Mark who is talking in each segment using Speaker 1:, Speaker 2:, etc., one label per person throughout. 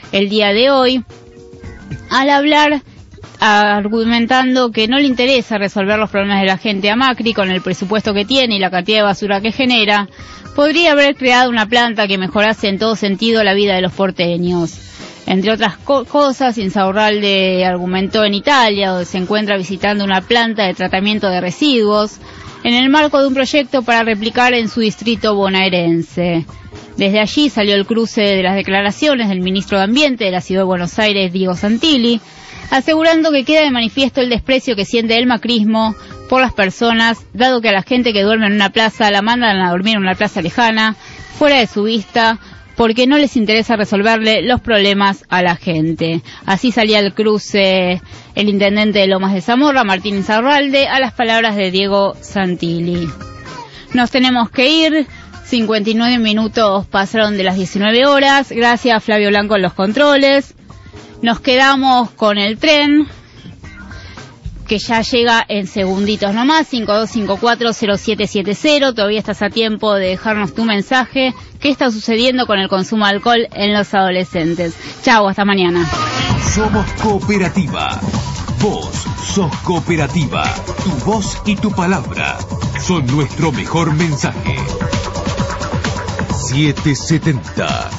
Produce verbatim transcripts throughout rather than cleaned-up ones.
Speaker 1: el día de hoy, al hablar, argumentando que no le interesa resolver los problemas de la gente a Macri con el presupuesto que tiene y la cantidad de basura que genera, podría haber creado una planta que mejorase en todo sentido la vida de los porteños. Entre otras co- cosas, Insaurralde argumentó en Italia, donde se encuentra visitando una planta de tratamiento de residuos, en el marco de un proyecto para replicar en su distrito bonaerense. Desde allí salió el cruce de las declaraciones del ministro de Ambiente de la Ciudad de Buenos Aires, Diego Santilli, asegurando que queda de manifiesto el desprecio que siente el macrismo por las personas, dado que a la gente que duerme en una plaza la mandan a dormir en una plaza lejana, fuera de su vista, porque no les interesa resolverle los problemas a la gente. Así salía el cruce el intendente de Lomas de Zamora, Martín Insaurralde, a las palabras de Diego Santilli. Nos tenemos que ir. cincuenta y nueve minutos pasaron de las diecinueve horas. Gracias a Flavio Blanco en los controles. Nos quedamos con el tren, que ya llega en segunditos nomás, cinco dos cinco cuatro cero siete siete cero. Todavía estás a tiempo de dejarnos tu mensaje. ¿Qué está sucediendo con el consumo de alcohol en los adolescentes? Chau, hasta mañana.
Speaker 2: Somos Cooperativa. Vos sos Cooperativa. Tu voz y tu palabra son nuestro mejor mensaje. setecientos setenta.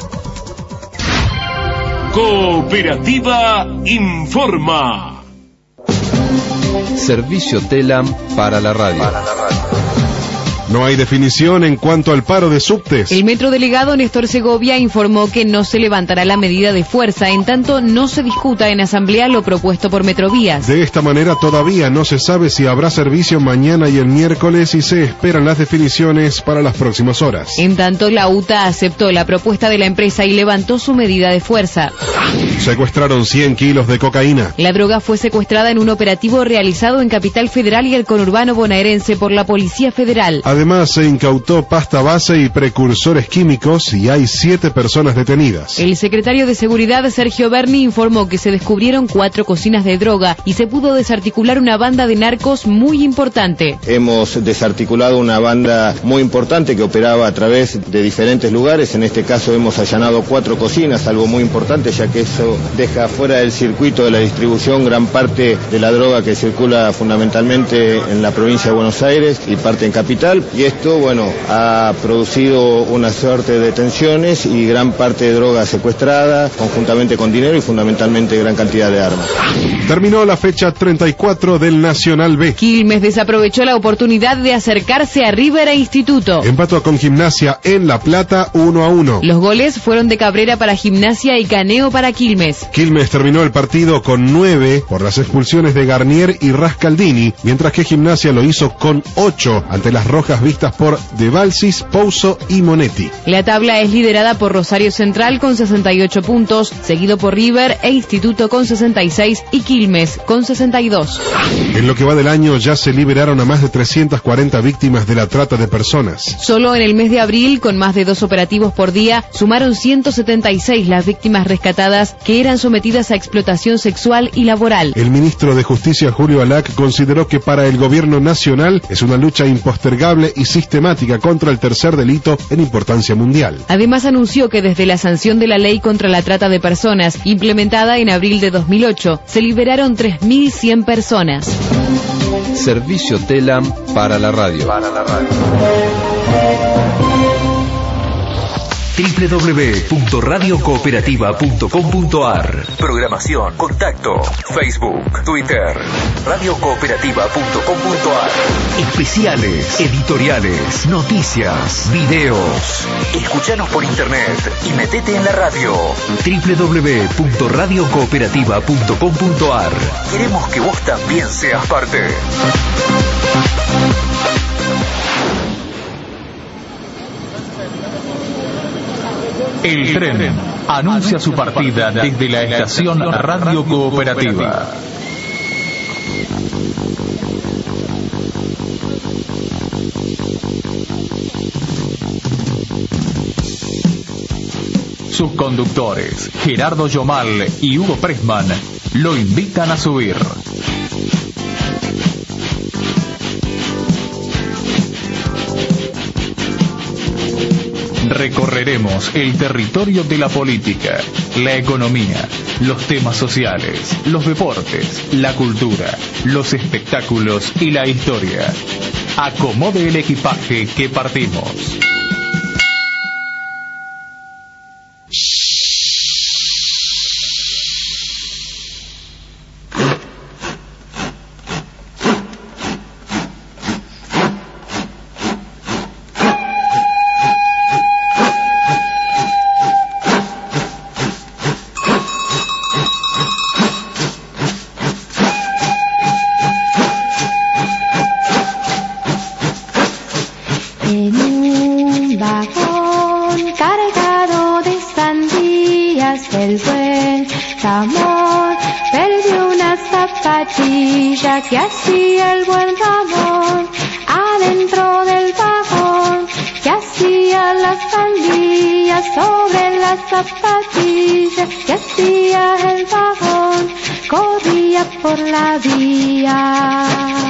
Speaker 2: Cooperativa informa.
Speaker 3: Servicio Telam para la radio. Para la radio.
Speaker 4: No hay definición en cuanto al paro de subtes.
Speaker 5: El metrodelegado Néstor Segovia informó que no se levantará la medida de fuerza, en tanto no se discuta en asamblea lo propuesto por Metrovías.
Speaker 4: De esta manera todavía no se sabe si habrá servicio mañana y el miércoles y se esperan las definiciones para las próximas horas.
Speaker 5: En tanto, la U T A aceptó la propuesta de la empresa y levantó su medida de fuerza.
Speaker 4: Secuestraron cien kilos de cocaína.
Speaker 5: La droga fue secuestrada en un operativo realizado en Capital Federal y el conurbano bonaerense por la Policía Federal.
Speaker 4: Además, se incautó pasta base y precursores químicos y hay siete personas detenidas.
Speaker 5: El secretario de Seguridad, Sergio Berni, informó que se descubrieron cuatro cocinas de droga y se pudo desarticular una banda de narcos muy importante.
Speaker 6: Hemos desarticulado una banda muy importante que operaba a través de diferentes lugares. En este caso hemos allanado cuatro cocinas, algo muy importante, ya que eso deja fuera del circuito de la distribución gran parte de la droga que circula fundamentalmente en la provincia de Buenos Aires y parte en Capital. Y esto, bueno, ha producido una suerte de detenciones y gran parte de droga secuestrada, conjuntamente con dinero y fundamentalmente gran cantidad de armas.
Speaker 4: Terminó la fecha treinta y cuatro del Nacional B.
Speaker 5: Quilmes desaprovechó la oportunidad de acercarse a River e Instituto.
Speaker 4: Empató con Gimnasia en La Plata uno a uno.
Speaker 5: Los goles fueron de Cabrera para Gimnasia y Caneo para Quilmes.
Speaker 4: Quilmes terminó el partido con nueve por las expulsiones de Garnier y Rascaldini, mientras que Gimnasia lo hizo con ocho ante las rojas vistas por De Balsis, Pouso y Monetti.
Speaker 5: La tabla es liderada por Rosario Central con sesenta y ocho puntos, seguido por River e Instituto con sesenta y seis y Quilmes con sesenta y dos.
Speaker 4: En lo que va del año ya se liberaron a más de trescientas cuarenta víctimas de la trata de personas.
Speaker 5: Solo en el mes de abril, con más de dos operativos por día, sumaron ciento setenta y seis las víctimas rescatadas que eran sometidas a explotación sexual y laboral.
Speaker 4: El ministro de Justicia, Julio Alac, consideró que para el gobierno nacional es una lucha impostergable y sistemática contra el tercer delito en importancia mundial.
Speaker 5: Además anunció que desde la sanción de la ley contra la trata de personas, implementada en abril de dos mil ocho, se liberaron tres mil cien personas.
Speaker 3: Servicio Telam para la radio. Para la radio.
Speaker 2: doble u doble u doble u punto radio cooperativa punto com punto a r. Programación, contacto, Facebook, Twitter, radio cooperativa punto com punto a r. Especiales, editoriales, noticias, videos. Escuchanos por internet y metete en la radio. doble u doble u doble u punto radio cooperativa punto com punto a r. Queremos que vos también seas parte.
Speaker 7: El tren anuncia su partida desde la estación Radio Cooperativa. Sus conductores, Gerardo Yomal y Hugo Pressman, lo invitan a subir. Recorreremos el territorio de la política, la economía, los temas sociales, los deportes, la cultura, los espectáculos y la historia. Acomode el equipaje que partimos.
Speaker 8: Que hacía el buen Ramón adentro del vagón, que hacía las sandías sobre las zapatillas, que hacía el vagón, corría por la vía.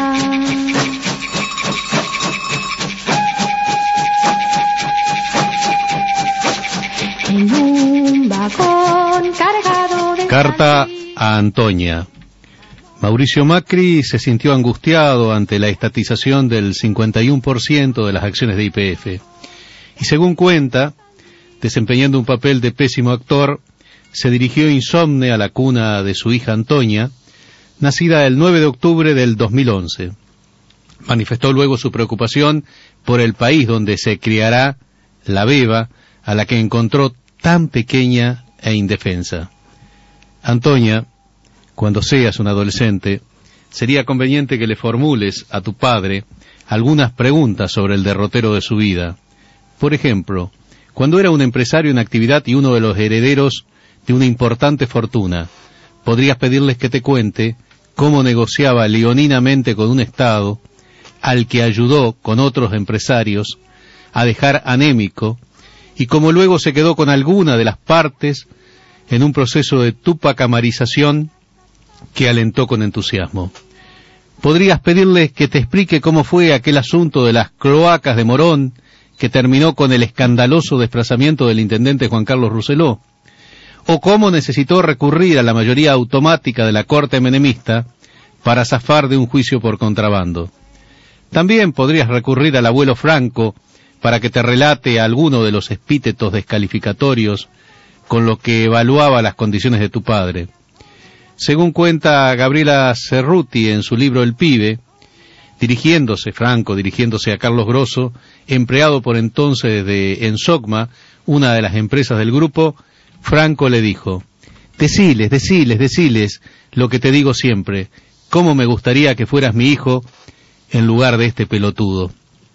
Speaker 8: En un vagón cargado de
Speaker 9: Carta a Antonia. Mauricio Macri se sintió angustiado ante la estatización del cincuenta y uno por ciento de las acciones de Y P F. Y según cuenta, desempeñando un papel de pésimo actor, se dirigió insomne a la cuna de su hija Antonia, nacida el nueve de octubre del dos mil once. Manifestó luego su preocupación por el país donde se criará la beba, a la que encontró tan pequeña e indefensa. Antonia, cuando seas un adolescente, sería conveniente que le formules a tu padre algunas preguntas sobre el derrotero de su vida. Por ejemplo, cuando era un empresario en actividad y uno de los herederos de una importante fortuna, podrías pedirles que te cuente cómo negociaba leoninamente con un Estado al que ayudó con otros empresarios a dejar anémico y cómo luego se quedó con alguna de las partes en un proceso de tupacamarización que alentó con entusiasmo. Podrías pedirles que te explique cómo fue aquel asunto de las cloacas de Morón que terminó con el escandaloso desplazamiento del intendente Juan Carlos Rousselot, o cómo necesitó recurrir a la mayoría automática de la Corte menemista para zafar de un juicio por contrabando. También podrías recurrir al abuelo Franco para que te relate alguno de los epítetos descalificatorios con los que evaluaba las condiciones de tu padre. Según cuenta Gabriela Cerruti en su libro El Pibe, dirigiéndose, Franco, dirigiéndose a Carlos Grosso, empleado por entonces de Ensocma, una de las empresas del grupo, Franco le dijo: deciles, deciles, deciles lo que te digo siempre, cómo me gustaría que fueras mi hijo en lugar de este pelotudo.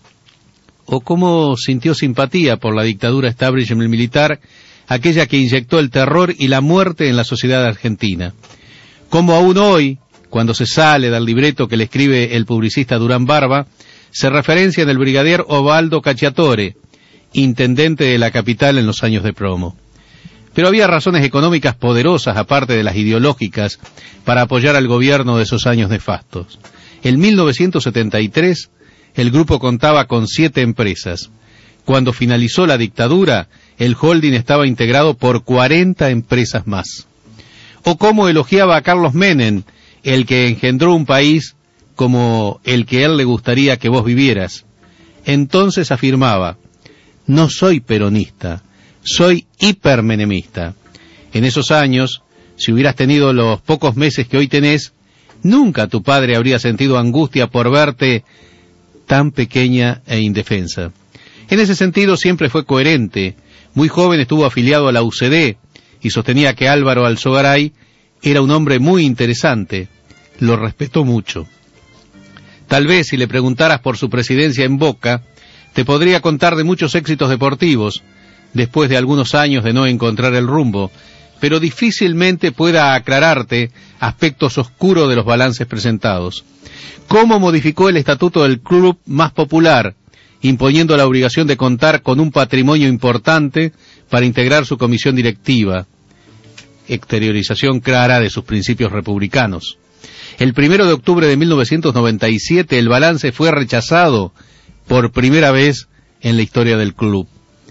Speaker 9: O cómo sintió simpatía por la dictadura establishment militar, aquella que inyectó el terror y la muerte en la sociedad argentina. Como aún hoy, cuando se sale del libreto que le escribe el publicista Durán Barba, se referencia en el brigadier Osvaldo Cacciatore, intendente de la capital en los años de promo. Pero había razones económicas poderosas, aparte de las ideológicas, para apoyar al gobierno de esos años nefastos. En mil novecientos setenta y tres, el grupo contaba con siete empresas. Cuando finalizó la dictadura, el holding estaba integrado por cuarenta empresas más. O cómo elogiaba a Carlos Menem, el que engendró un país como el que él le gustaría que vos vivieras. Entonces afirmaba: no soy peronista, soy hipermenemista. En esos años, si hubieras tenido los pocos meses que hoy tenés, nunca tu padre habría sentido angustia por verte tan pequeña e indefensa. En ese sentido siempre fue coherente. Muy joven estuvo afiliado a la U C D y sostenía que Álvaro Alzogaray era un hombre muy interesante. Lo respetó mucho. Tal vez si le preguntaras por su presidencia en Boca, te podría contar de muchos éxitos deportivos, después de algunos años de no encontrar el rumbo, pero difícilmente pueda aclararte aspectos oscuros de los balances presentados. ¿Cómo modificó el estatuto del club más popular, imponiendo la obligación de contar con un patrimonio importante para integrar su comisión directiva? Exteriorización clara de sus principios republicanos. El primero de octubre de mil novecientos noventa y siete el balance fue rechazado por primera vez en la historia del club.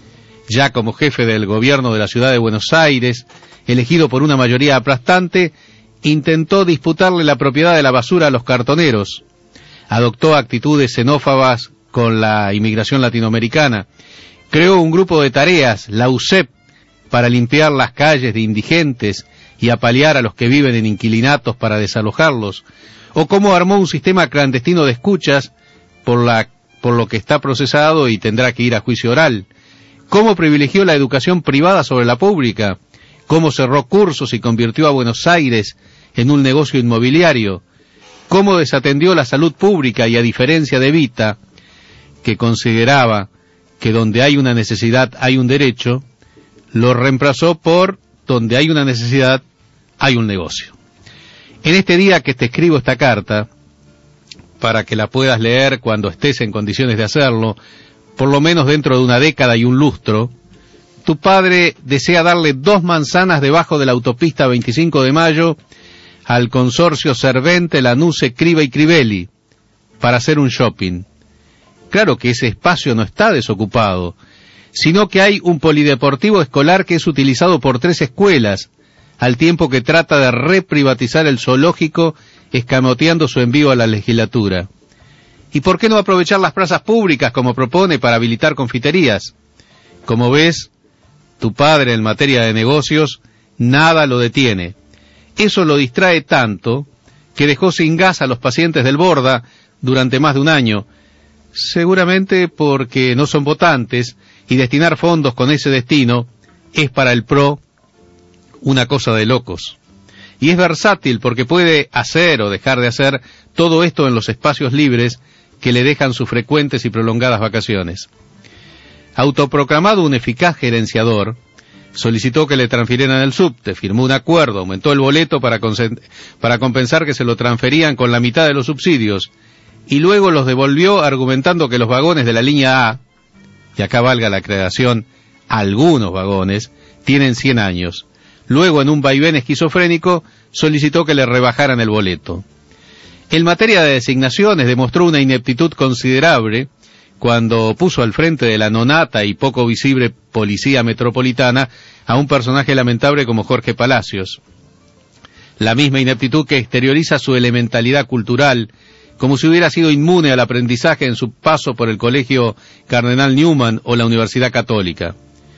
Speaker 9: ya como jefe del gobierno de la ciudad de Buenos Aires, elegido por una mayoría aplastante, intentó disputarle la propiedad de la basura a los cartoneros, adoptó actitudes xenófobas con la inmigración latinoamericana, creó un grupo de tareas, la U C E P, para limpiar las calles de indigentes y apalear a los que viven en inquilinatos para desalojarlos, o cómo armó un sistema clandestino de escuchas por, la, por lo que está procesado y tendrá que ir a juicio oral, cómo privilegió la educación privada sobre la pública, cómo cerró cursos y convirtió a Buenos Aires en un negocio inmobiliario, cómo desatendió la salud pública y, a diferencia de Evita, que consideraba que donde hay una necesidad hay un derecho, lo reemplazó por donde hay una necesidad hay un negocio. En este día que te escribo esta carta, para que la puedas leer cuando estés en condiciones de hacerlo, por lo menos dentro de una década y un lustro, tu padre desea darle dos manzanas debajo de la autopista veinticinco de mayo al consorcio Servente, Lanuse, Criba y Crivelli para hacer un shopping. Claro que ese espacio no está desocupado, sino que hay un polideportivo escolar que es utilizado por tres escuelas, al tiempo que trata de reprivatizar el zoológico, escamoteando su envío a la legislatura. ¿Y por qué no aprovechar las plazas públicas como propone para habilitar confiterías? Como ves, tu padre en materia de negocios nada lo detiene. Eso lo distrae tanto que dejó sin gas a los pacientes del Borda durante más de un año, seguramente porque no son votantes y destinar fondos con ese destino es para el P R O una cosa de locos. Y es versátil porque puede hacer o dejar de hacer todo esto en los espacios libres que le dejan sus frecuentes y prolongadas vacaciones. Autoproclamado un eficaz gerenciador, solicitó que le transfirieran el subte, firmó un acuerdo, aumentó el boleto para, para compensar que se lo transferían con la mitad de los subsidios, y luego los devolvió argumentando que los vagones de la línea A, y acá valga la aclaración, algunos vagones, tienen cien años. Luego, en un vaivén esquizofrénico, solicitó que le rebajaran el boleto. En materia de designaciones demostró una ineptitud considerable cuando puso al frente de la nonata y poco visible Policía Metropolitana a un personaje lamentable como Jorge Palacios. La misma ineptitud que exterioriza su elementalidad cultural, como si hubiera sido inmune al aprendizaje en su paso por el Colegio Cardenal Newman o la Universidad Católica.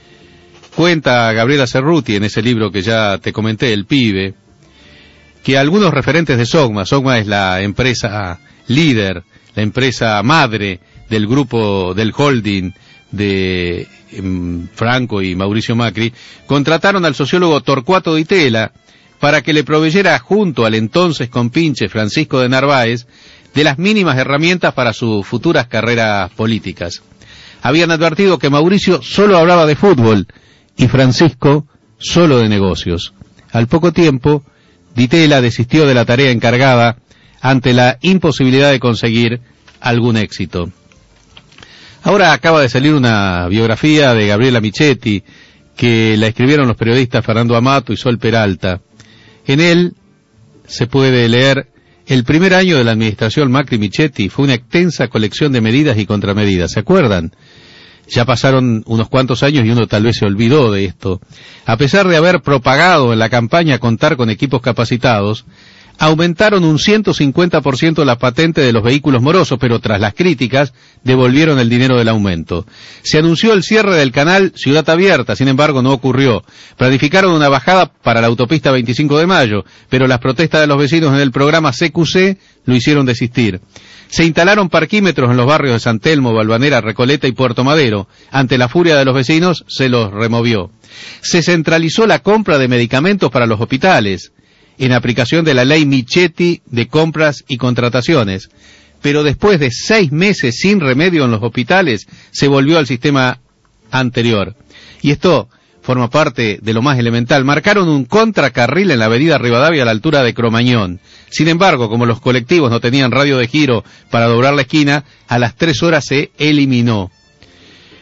Speaker 9: Cuenta Gabriela Cerruti en ese libro que ya te comenté, El Pibe, que algunos referentes de Sogma, Sogma es la empresa líder, la empresa madre del grupo del holding de um, Franco y Mauricio Macri, contrataron al sociólogo Torcuato Di Tella para que le proveyera, junto al entonces compinche Francisco de Narváez, de las mínimas herramientas para sus futuras carreras políticas. Habían advertido que Mauricio solo hablaba de fútbol y Francisco solo de negocios. Al poco tiempo, Di Tella desistió de la tarea encargada ante la imposibilidad de conseguir algún éxito. Ahora acaba de salir una biografía de Gabriela Michetti, que la escribieron los periodistas Fernando Amato y Sol Peralta. En él se puede leer: el primer año de la administración Macri-Michetti fue una extensa colección de medidas y contramedidas. ¿Se acuerdan? Ya pasaron unos cuantos años y uno tal vez se olvidó de esto. A pesar de haber propagado en la campaña contar con equipos capacitados, aumentaron un ciento cincuenta por ciento la patente de los vehículos morosos, pero tras las críticas devolvieron el dinero del aumento. Se anunció el cierre del canal Ciudad Abierta, sin embargo no ocurrió. Planificaron una bajada para la autopista veinticinco de mayo, pero las protestas de los vecinos en el programa C Q C lo hicieron desistir. Se instalaron parquímetros en los barrios de San Telmo, Balvanera, Recoleta y Puerto Madero. Ante la furia de los vecinos, se los removió. Se centralizó la compra de medicamentos para los hospitales, en aplicación de la ley Michetti de compras y contrataciones. Pero después de seis meses sin remedio en los hospitales, se volvió al sistema anterior. Y esto forma parte de lo más elemental. Marcaron un contracarril en la avenida Rivadavia a la altura de Cromañón. Sin embargo, como los colectivos no tenían radio de giro para doblar la esquina, a las tres horas se eliminó.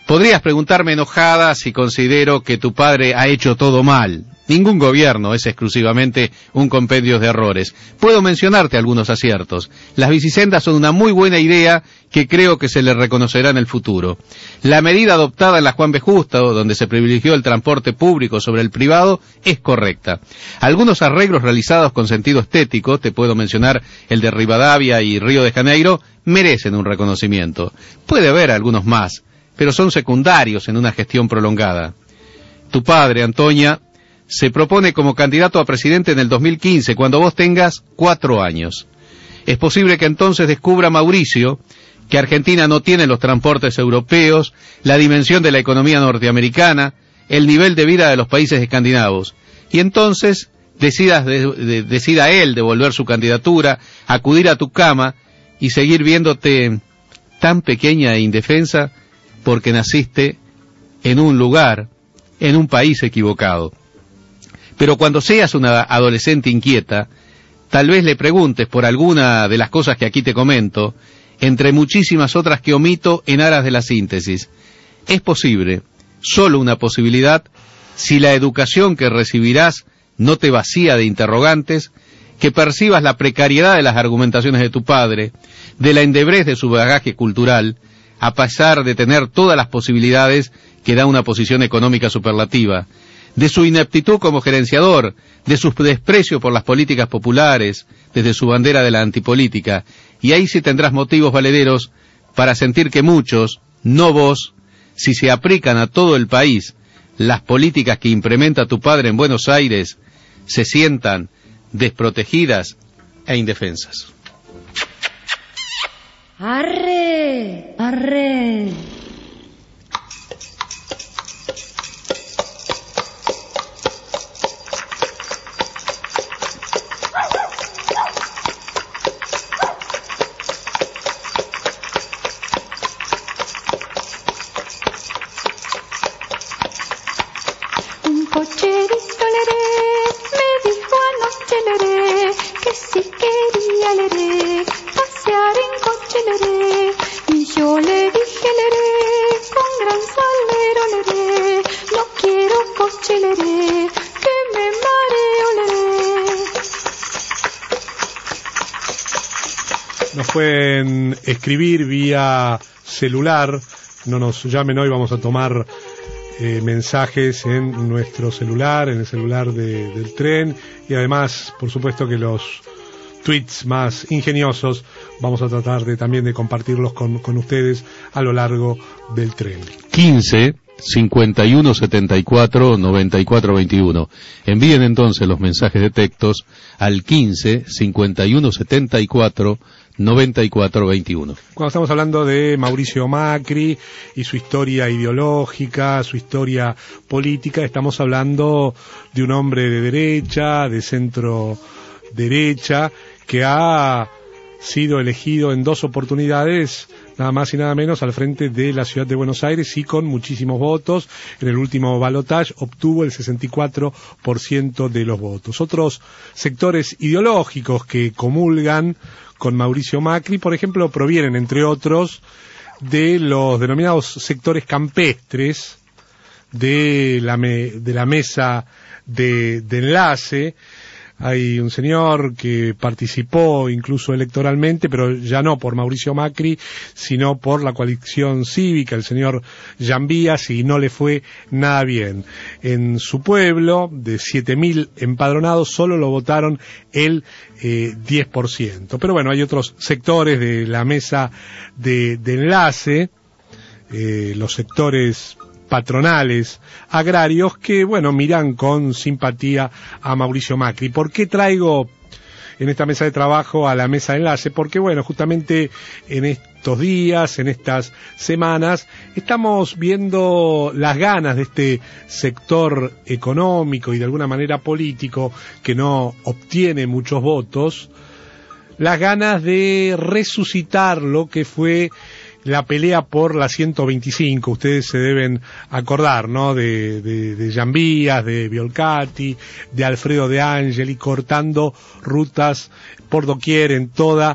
Speaker 9: Podrías preguntarme enojada si considero que tu padre ha hecho todo mal. Ningún gobierno es exclusivamente un compendio de errores. Puedo mencionarte algunos aciertos. Las bicisendas son una muy buena idea que creo que se le reconocerá en el futuro. La medida adoptada en la Juan B. Justo, donde se privilegió el transporte público sobre el privado, es correcta. Algunos arreglos realizados con sentido estético, te puedo mencionar el de Rivadavia y Río de Janeiro, merecen un reconocimiento. Puede haber algunos más, pero son secundarios en una gestión prolongada. Tu padre, Antonia, se propone como candidato a presidente en el dos mil quince, cuando vos tengas cuatro años. Es posible que entonces descubra Mauricio que Argentina no tiene los transportes europeos, la dimensión de la economía norteamericana, el nivel de vida de los países escandinavos, y entonces decidas de, de, decida él devolver su candidatura, acudir a tu cama y seguir viéndote tan pequeña e indefensa porque naciste en un lugar, en un país equivocado. Pero cuando seas una adolescente inquieta, tal vez le preguntes por alguna de las cosas que aquí te comento, entre muchísimas otras que omito en aras de la síntesis. Es posible, solo una posibilidad, si la educación que recibirás no te vacía de interrogantes, que percibas la precariedad de las argumentaciones de tu padre, de la endeblez de su bagaje cultural, a pesar de tener todas las posibilidades que da una posición económica superlativa, de su ineptitud como gerenciador, de su desprecio por las políticas populares, desde su bandera de la antipolítica, y ahí sí tendrás motivos valederos para sentir que muchos, no vos, si se aplican a todo el país las políticas que implementa tu padre en Buenos Aires, se sientan desprotegidas e indefensas.
Speaker 8: ¡Arre! ¡Arre!
Speaker 10: Pueden escribir vía celular, no nos llamen hoy, vamos a tomar eh, mensajes en nuestro celular, en el celular de, del tren, y además, por supuesto que los tweets más ingeniosos vamos a tratar de también de compartirlos con, con ustedes a lo largo del tren.
Speaker 9: quince cincuenta y uno setenta y cuatro noventa y cuatro veintiuno. Envíen entonces los mensajes de textos al quince cincuenta y uno setenta y cuatro noventa y cuatro veintiuno.
Speaker 10: Cuando estamos hablando de Mauricio Macri y su historia ideológica, su historia política, estamos hablando de un hombre de derecha, de centro derecha, que ha sido elegido en dos oportunidades, nada más y nada menos, al frente de la ciudad de Buenos Aires, y con muchísimos votos. En el último balotaje obtuvo el sesenta y cuatro por ciento de los votos. Otros sectores ideológicos que comulgan con Mauricio Macri, por ejemplo, provienen, entre otros, de los denominados sectores campestres, de la, me, de la mesa de, de enlace. Hay un señor que participó incluso electoralmente, pero ya no por Mauricio Macri, sino por la coalición cívica, el señor Jambías, y no le fue nada bien. En su pueblo, de siete mil empadronados, solo lo votaron el eh, diez por ciento. Pero bueno, hay otros sectores de la mesa de, de enlace, eh, los sectores patronales, agrarios, que, bueno, miran con simpatía a Mauricio Macri. ¿Por qué traigo en esta mesa de trabajo a la mesa de enlace? Porque, bueno, justamente en estos días, en estas semanas, estamos viendo las ganas de este sector económico y de alguna manera político que no obtiene muchos votos, las ganas de resucitar lo que fue la pelea por la ciento veinticinco. Ustedes se deben acordar, ¿no?, de, de, de Jambías, de Biolcati, de Alfredo De Angeli, cortando rutas por doquier en toda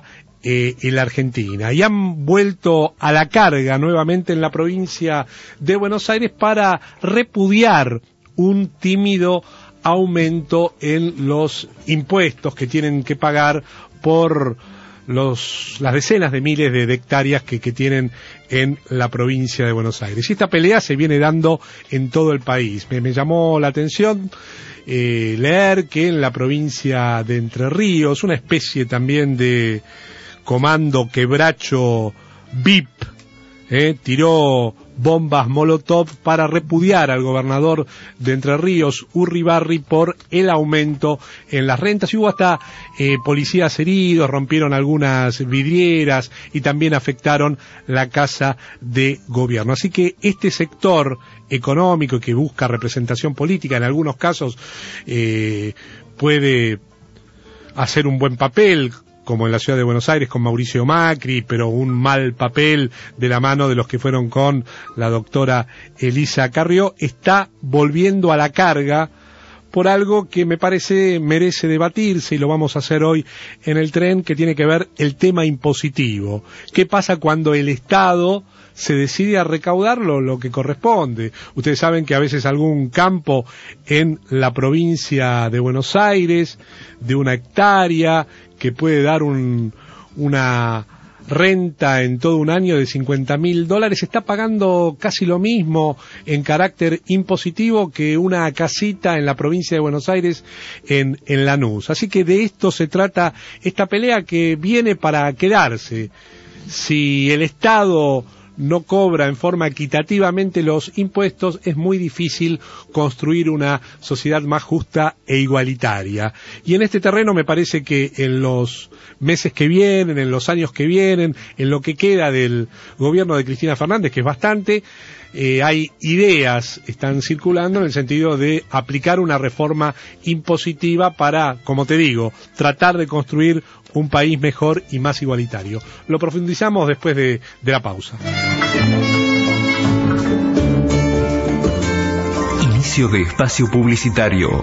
Speaker 10: eh, en la Argentina. Y han vuelto a la carga nuevamente en la provincia de Buenos Aires para repudiar un tímido aumento en los impuestos que tienen que pagar por los, las decenas de miles de, de hectáreas que, que tienen en la provincia de Buenos Aires. Y esta pelea se viene dando en todo el país. Me, me llamó la atención eh, leer que en la provincia de Entre Ríos, una especie también de comando quebracho V I P, eh, tiró bombas Molotov para repudiar al gobernador de Entre Ríos, Urribarri, por el aumento en las rentas. Y hubo hasta eh, policías heridos, rompieron algunas vidrieras y también afectaron la casa de gobierno. Así que este sector económico que busca representación política, en algunos casos eh, puede hacer un buen papel, como en la ciudad de Buenos Aires con Mauricio Macri, pero un mal papel de la mano de los que fueron con la doctora Elisa Carrió, está volviendo a la carga por algo que me parece merece debatirse, y lo vamos a hacer hoy en el tren, que tiene que ver el tema impositivo. ¿Qué pasa cuando el Estado se decide a recaudar lo, lo que corresponde? Ustedes saben que a veces algún campo en la provincia de Buenos Aires, de una hectárea, que puede dar un, una renta en todo un año de cincuenta mil dólares, está pagando casi lo mismo en carácter impositivo que una casita en la provincia de Buenos Aires en, en Lanús. Así que de esto se trata esta pelea, que viene para quedarse. Si el Estado no cobra en forma equitativamente los impuestos, es muy difícil construir una sociedad más justa e igualitaria. Y en este terreno me parece que en los meses que vienen, en los años que vienen, en lo que queda del gobierno de Cristina Fernández, que es bastante, eh, hay ideas, están circulando en el sentido de aplicar una reforma impositiva para, como te digo, tratar de construir un país mejor y más igualitario. Lo profundizamos después de, de la pausa.
Speaker 2: Inicio de espacio publicitario.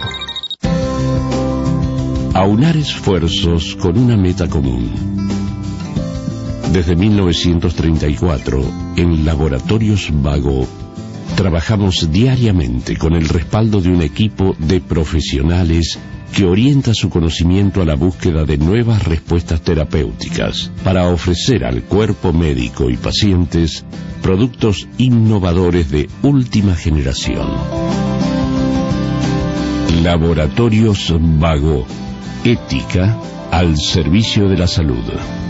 Speaker 11: Aunar esfuerzos con una meta común. Desde mil novecientos treinta y cuatro, en Laboratorios Vago, trabajamos diariamente con el respaldo de un equipo de profesionales que orienta su conocimiento a la búsqueda de nuevas respuestas terapéuticas para ofrecer al cuerpo médico y pacientes productos innovadores de última generación. Laboratorios Vago, ética al servicio de la salud.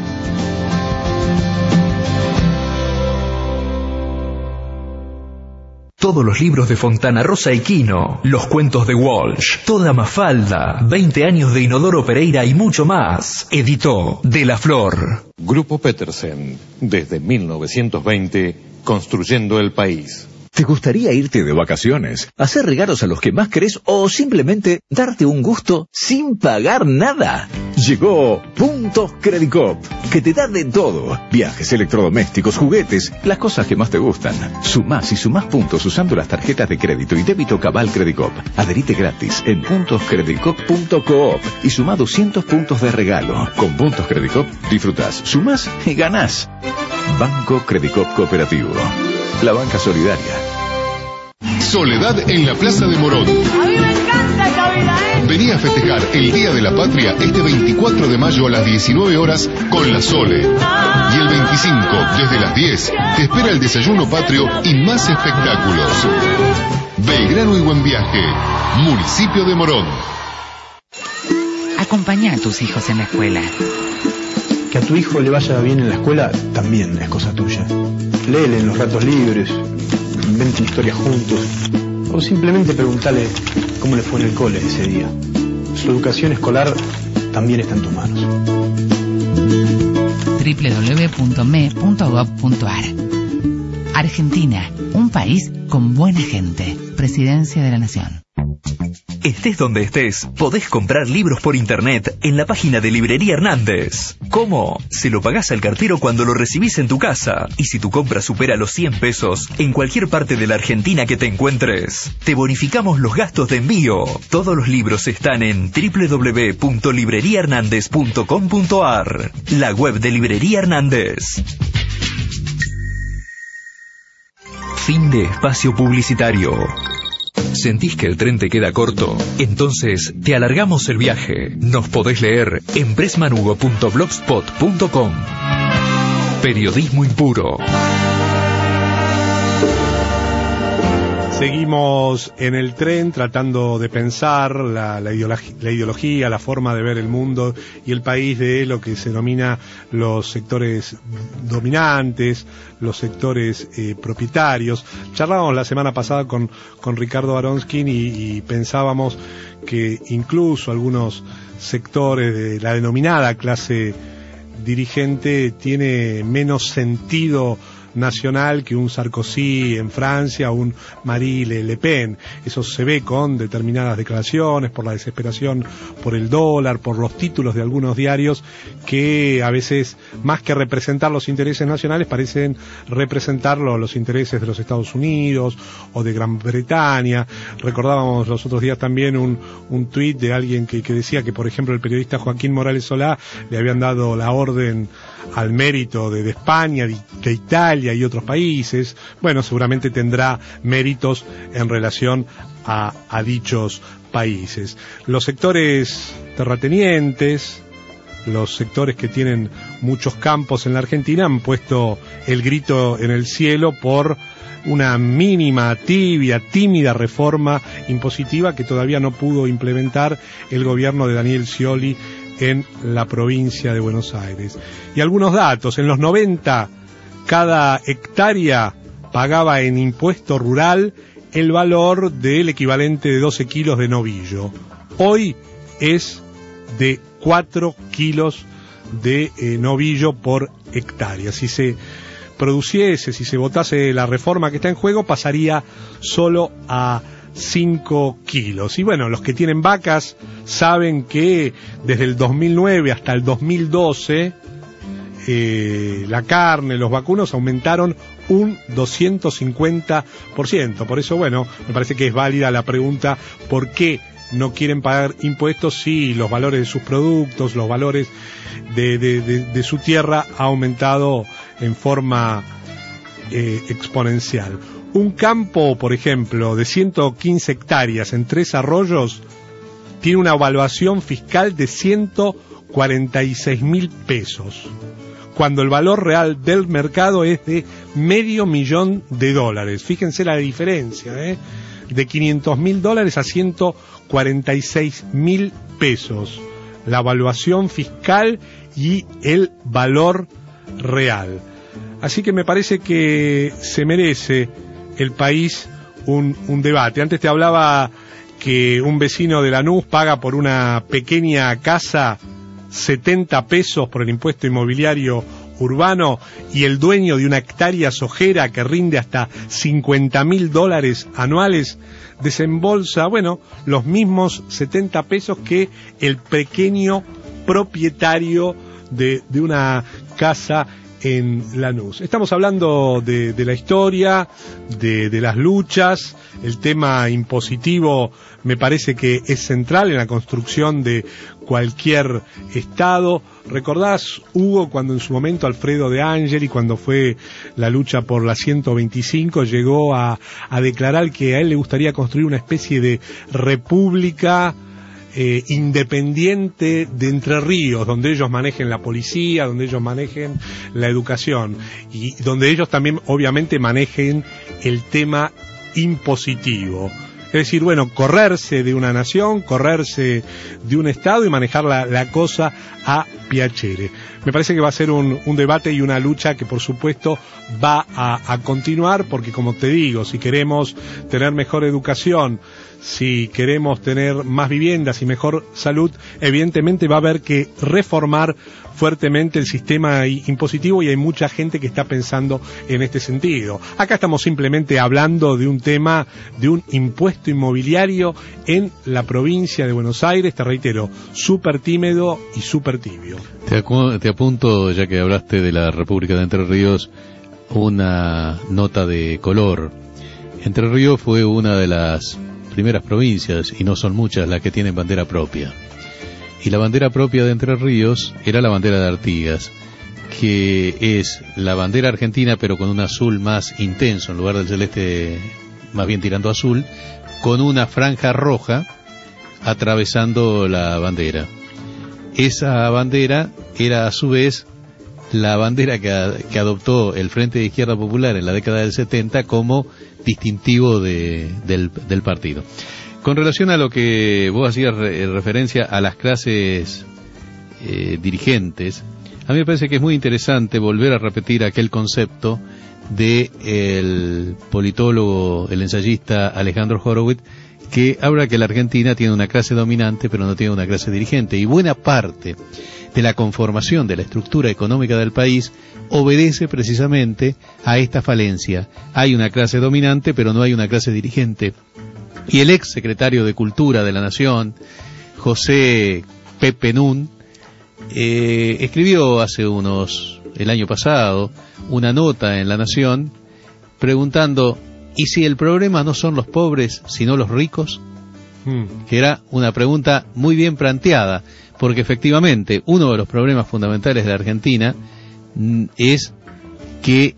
Speaker 2: Todos los libros de Fontana Rosa y Quino, los cuentos de Walsh, toda Mafalda, veinte años de Inodoro Pereira y mucho más. Editó De la Flor.
Speaker 12: Grupo Petersen, desde mil novecientos veinte, construyendo el país.
Speaker 13: ¿Te gustaría irte de vacaciones, hacer regalos a los que más querés o simplemente darte un gusto sin pagar nada? Llegó Puntos Credicop, que te da de todo. Viajes, electrodomésticos, juguetes, las cosas que más te gustan. Sumás y sumás puntos usando las tarjetas de crédito y débito Cabal Credicop. Adherite gratis en puntos credicop punto coop y sumá doscientos puntos de regalo. Con Puntos Credicop disfrutás, sumás y ganás. Banco Credicop Cooperativo. La banca solidaria.
Speaker 14: Soledad en la Plaza de Morón.
Speaker 15: A mí me encanta esta vida, ¿eh?
Speaker 14: Vení a festejar el Día de la Patria este veinticuatro de mayo a las diecinueve horas con la Sole. Y el veinticinco, desde las diez, te espera el desayuno patrio y más espectáculos. Belgrano y Buen Viaje, municipio de Morón.
Speaker 16: Acompañá a tus hijos en la escuela.
Speaker 17: Que a tu hijo le vaya bien en la escuela también es cosa tuya. Léele en los ratos libres, inventen historias juntos, o simplemente preguntale cómo le fue en el cole ese día. Su educación escolar también está en tus manos.
Speaker 16: doble u doble u doble u punto m e punto gov punto a r. Argentina, un país con buena gente. Presidencia de la Nación.
Speaker 2: Estés donde estés, podés comprar libros por internet en la página de Librería Hernández. ¿Cómo? Se lo pagás al cartero cuando lo recibís en tu casa. Y si tu compra supera los cien pesos, en cualquier parte de la Argentina que te encuentres, te bonificamos los gastos de envío. Todos los libros están en doble u doble u doble u punto librería hernández punto com punto a r, la web de Librería Hernández. Fin de espacio publicitario. ¿Sentís que el tren te queda corto? Entonces te alargamos el viaje. Nos podés leer en pressmanugo punto blogspot punto com. Periodismo impuro.
Speaker 10: Seguimos en el tren tratando de pensar la, la, ideología, la ideología, la forma de ver el mundo y el país de lo que se denomina los sectores dominantes, los sectores eh, propietarios. Charlábamos la semana pasada con, con Ricardo Aronskin y, y pensábamos que incluso algunos sectores de la denominada clase dirigente tiene menos sentido nacional que un Sarkozy en Francia o un Marine Le Pen. Eso se ve con determinadas declaraciones, por la desesperación por el dólar, por los títulos de algunos diarios que a veces, más que representar los intereses nacionales, parecen representar los intereses de los Estados Unidos o de Gran Bretaña. Recordábamos los otros días también un, un tuit de alguien que, que decía que, por ejemplo, el periodista Joaquín Morales Solá le habían dado la orden al mérito de, de España, de, de Italia y otros países. Bueno, seguramente tendrá méritos en relación a, a dichos países. Los sectores terratenientes, los sectores que tienen muchos campos en la Argentina han puesto el grito en el cielo por una mínima, tibia, tímida reforma impositiva que todavía no pudo implementar el gobierno de Daniel Scioli en la provincia de Buenos Aires. Y algunos datos: en los noventa, cada hectárea pagaba en impuesto rural el valor del equivalente de doce kilos de novillo. Hoy es de cuatro kilos de eh, novillo por hectárea. Si se produciese, si se votase la reforma que está en juego, pasaría solo a cinco kilos. Y bueno, los que tienen vacas saben que desde el dos mil nueve hasta el dos mil doce eh, la carne, los vacunos aumentaron un doscientos cincuenta por ciento. Por eso, bueno, me parece que es válida la pregunta: ¿por qué no quieren pagar impuestos si los valores de sus productos, los valores de, de, de, de su tierra ha aumentado en forma eh, exponencial? Un campo, por ejemplo, de ciento quince hectáreas en Tres Arroyos tiene una evaluación fiscal de ciento cuarenta y seis mil pesos, cuando el valor real del mercado es de medio millón de dólares. Fíjense la diferencia, ¿eh? De quinientos mil dólares a ciento cuarenta y seis mil pesos. La evaluación fiscal y el valor real. Así que me parece que se merece el país un, un debate. Antes te hablaba que un vecino de Lanús paga por una pequeña casa setenta pesos por el impuesto inmobiliario urbano, y el dueño de una hectárea sojera que rinde hasta cincuenta mil dólares anuales desembolsa, bueno, los mismos setenta pesos que el pequeño propietario de, de una casa en Lanús. Estamos hablando de, de la historia, de, de las luchas. El tema impositivo me parece que es central en la construcción de cualquier Estado. ¿Recordás, Hugo, cuando en su momento Alfredo de Angeli, cuando fue la lucha por la ciento veinticinco, llegó a, a declarar que a él le gustaría construir una especie de república Eh, independiente de Entre Ríos, donde ellos manejen la policía, donde ellos manejen la educación y donde ellos también obviamente manejen el tema impositivo? Es decir, bueno, correrse de una nación, correrse de un Estado y manejar la, la cosa a piacere. Me parece que va a ser un, un debate y una lucha que por supuesto va a, a continuar, porque como te digo, si queremos tener mejor educación, si queremos tener más viviendas y mejor salud, evidentemente va a haber que reformar fuertemente el sistema impositivo y hay mucha gente que está pensando en este sentido. Acá estamos simplemente hablando de un tema de un impuesto inmobiliario en la provincia de Buenos Aires, te reitero, súper tímido y súper tibio.
Speaker 9: Te, acu- te apunto, ya que hablaste de la República de Entre Ríos, una nota de color. Entre Ríos fue una de las primeras provincias, y no son muchas las que tienen bandera propia. Y la bandera propia de Entre Ríos era la bandera de Artigas, que es la bandera argentina pero con un azul más intenso, en lugar del celeste más bien tirando azul, con una franja roja atravesando la bandera. Esa bandera era a su vez la bandera que, a, que adoptó el Frente de Izquierda Popular en la década del setenta como distintivo de, del, del partido. Con relación a lo que vos hacías re, referencia a las clases eh, dirigentes, a mí me parece que es muy interesante volver a repetir aquel concepto de el politólogo, el ensayista Alejandro Horowitz, que habla que la Argentina tiene una clase dominante pero no tiene una clase dirigente, y buena parte de la conformación de la estructura económica del país obedece precisamente a esta falencia. Hay una clase dominante pero no hay una clase dirigente. Y el ex secretario de Cultura de la Nación, José Pepe Nun, eh, escribió hace unos, el año pasado, una nota en La Nación preguntando: ¿y si el problema no son los pobres, sino los ricos? Hmm. Que era una pregunta muy bien planteada, porque efectivamente uno de los problemas fundamentales de la Argentina mm, es que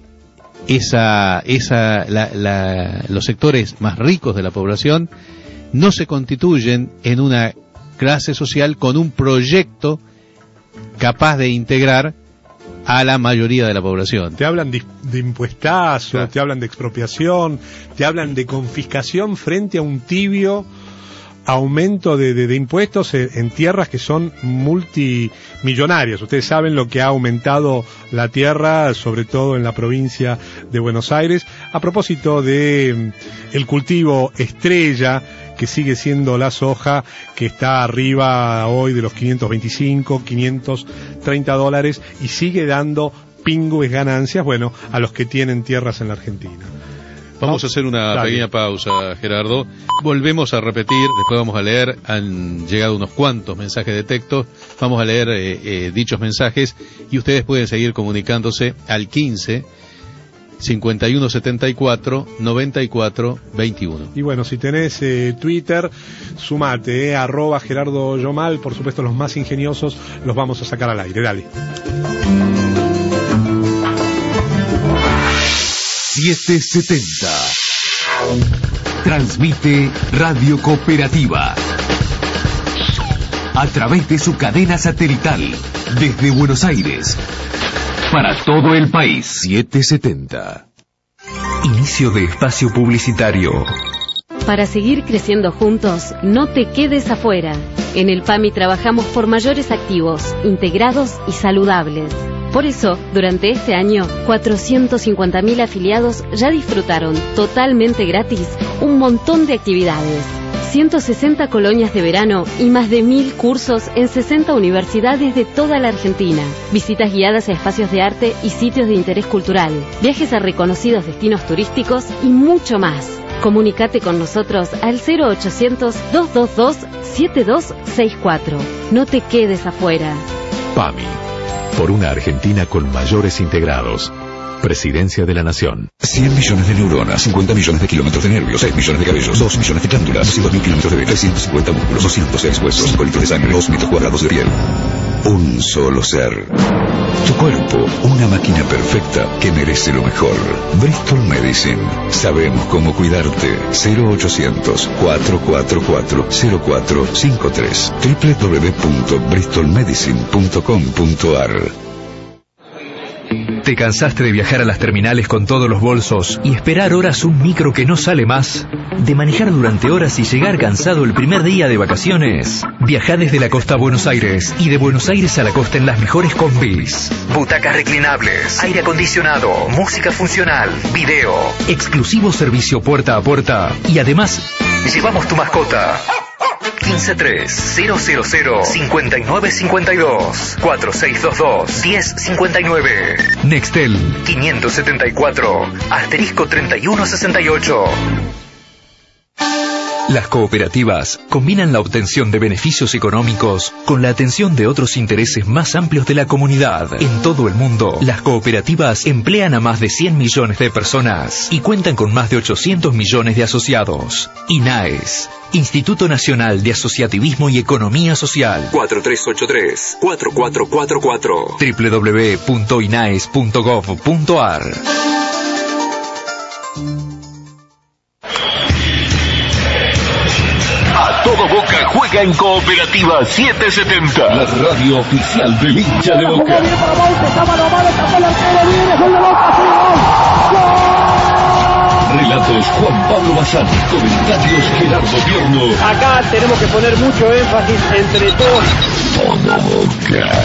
Speaker 9: esa, esa, la, la, los sectores más ricos de la población no se constituyen en una clase social con un proyecto capaz de integrar a la mayoría de la población.
Speaker 10: Te hablan de, de impuestazo, claro. Te hablan de expropiación, te hablan de confiscación frente a un tibio aumento de, de, de impuestos en tierras que son multimillonarias. Ustedes saben lo que ha aumentado la tierra, sobre todo en la provincia de Buenos Aires, a propósito de el cultivo estrella, que sigue siendo la soja, que está arriba hoy de los quinientos veinticinco, quinientos treinta dólares, y sigue dando pingües ganancias, bueno, a los que tienen tierras en la Argentina.
Speaker 9: Vamos a hacer una Dale. pequeña pausa, Gerardo. Volvemos a repetir, después vamos a leer, han llegado unos cuantos mensajes de texto, vamos a leer eh, eh, dichos mensajes, y ustedes pueden seguir comunicándose al quince, cincuenta y uno setenta y cuatro, noventa y cuatro veintiuno.
Speaker 10: Y bueno, si tenés eh, Twitter, sumate, eh, arroba Gerardo Yomal, por supuesto los más ingeniosos los vamos a sacar al aire, dale.
Speaker 2: setecientos setenta. Transmite Radio Cooperativa a través de su cadena satelital desde Buenos Aires para todo el país. setecientos setenta. Inicio de espacio publicitario.
Speaker 18: Para seguir creciendo juntos, no te quedes afuera. En el PAMI trabajamos por mayores activos, integrados y saludables. Por eso, durante este año, cuatrocientos cincuenta mil afiliados ya disfrutaron totalmente gratis un montón de actividades. ciento sesenta colonias de verano y más de mil cursos en sesenta universidades de toda la Argentina. Visitas guiadas a espacios de arte y sitios de interés cultural. Viajes a reconocidos destinos turísticos y mucho más. Comunicate con nosotros al cero ochocientos, dos dos dos, siete dos seis cuatro. No te quedes afuera.
Speaker 2: PAMI. Por una Argentina con mayores integrados. Presidencia de la Nación.
Speaker 19: cien millones de neuronas, cincuenta millones de kilómetros de nervios, seis millones de cabellos, dos millones de glándulas, doscientos mil kilómetros de venas, trescientos cincuenta músculos, doscientos seis huesos, cinco litros de sangre, dos metros cuadrados de piel. Un solo ser. Tu cuerpo, una máquina perfecta que merece lo mejor. Bristol Medicine. Sabemos cómo cuidarte. cero ochocientos, cuatrocientos cuarenta y cuatro, cero cuatro cinco tres. doble u doble u doble u punto bristol medicine punto com punto a r.
Speaker 13: ¿Te cansaste de viajar a las terminales con todos los bolsos y esperar horas un micro que no sale más? ¿De manejar durante horas y llegar cansado el primer día de vacaciones? Viaja desde la costa a Buenos Aires y de Buenos Aires a la costa en las mejores combis. Butacas reclinables, aire acondicionado, música funcional, video, exclusivo servicio puerta a puerta y además
Speaker 2: Llevamos tu mascota. quince tres cero cero cero cinco nueve cinco dos cuatro seis dos dos diez cincuenta y nueve. Nextel quinientos setenta y cuatro asterisco treinta y uno sesenta y ocho. Las cooperativas combinan la obtención de beneficios económicos con la atención de otros intereses más amplios de la comunidad. En todo el mundo, las cooperativas emplean a más de cien millones de personas y cuentan con más de ochocientos millones de asociados. INAES, Instituto Nacional de Asociativismo y Economía Social. cuatro tres ocho tres cuatro cuatro cuatro cuatro. doble u doble u doble u punto inaes punto gov punto ar. Todo Boca juega en Cooperativa setecientos setenta.
Speaker 19: La radio oficial del hincha de Boca. Relatos Juan Pablo Bazán. Comentarios Gerardo Tierno.
Speaker 20: Acá tenemos que poner mucho énfasis entre todos.
Speaker 19: Todo Boca.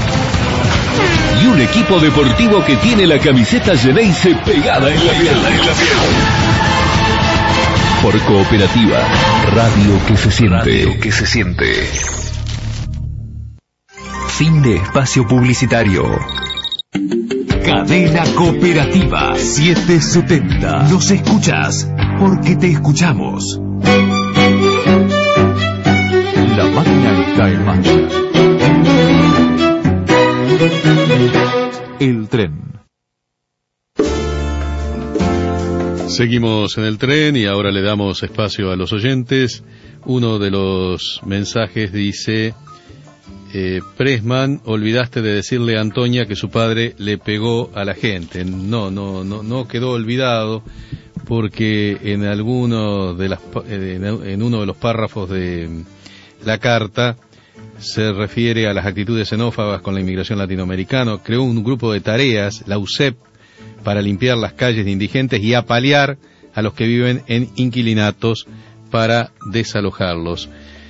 Speaker 19: Y un equipo deportivo que tiene la camiseta Geneise pegada en la piel. En la piel. Por Cooperativa, radio que se siente.
Speaker 2: Radio que se siente. Fin de espacio publicitario. Cadena Cooperativa setecientos setenta. Nos escuchas porque te escuchamos. La máquina está en marcha. El tren.
Speaker 9: Seguimos en el tren y ahora le damos espacio a los oyentes. Uno de los mensajes dice: eh, Pressman, olvidaste de decirle a Antonia que su padre le pegó a la gente. No, no, no, no quedó olvidado, porque en alguno de las en uno de los párrafos de la carta se refiere a las actitudes xenófobas con la inmigración latinoamericana. Creó un grupo de tareas, la U C E P, para limpiar las calles de indigentes y apalear a los que viven en inquilinatos para desalojarlos.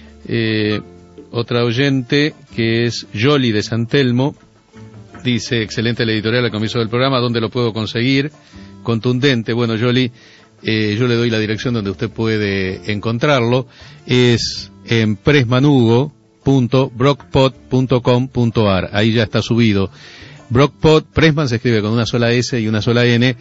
Speaker 9: Eh, otra oyente, que es Yoli de San Telmo, dice: excelente el editorial al comienzo del programa, ¿dónde lo puedo conseguir? Contundente. Bueno, Yoli, eh, yo le doy la dirección donde usted puede encontrarlo. Es en pressmanugo punto blogspot punto com punto ar. Ahí ya está subido. Blogspot, Pressman se escribe con una sola S y una sola N,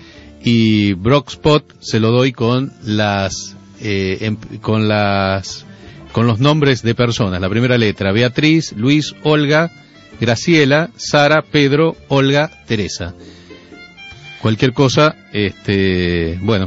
Speaker 9: y Blogspot se lo doy con las, eh, em, con las, con los nombres de personas. La primera letra: Beatriz, Luis, Olga, Graciela, Sara, Pedro, Olga, Teresa. Cualquier cosa, este, bueno,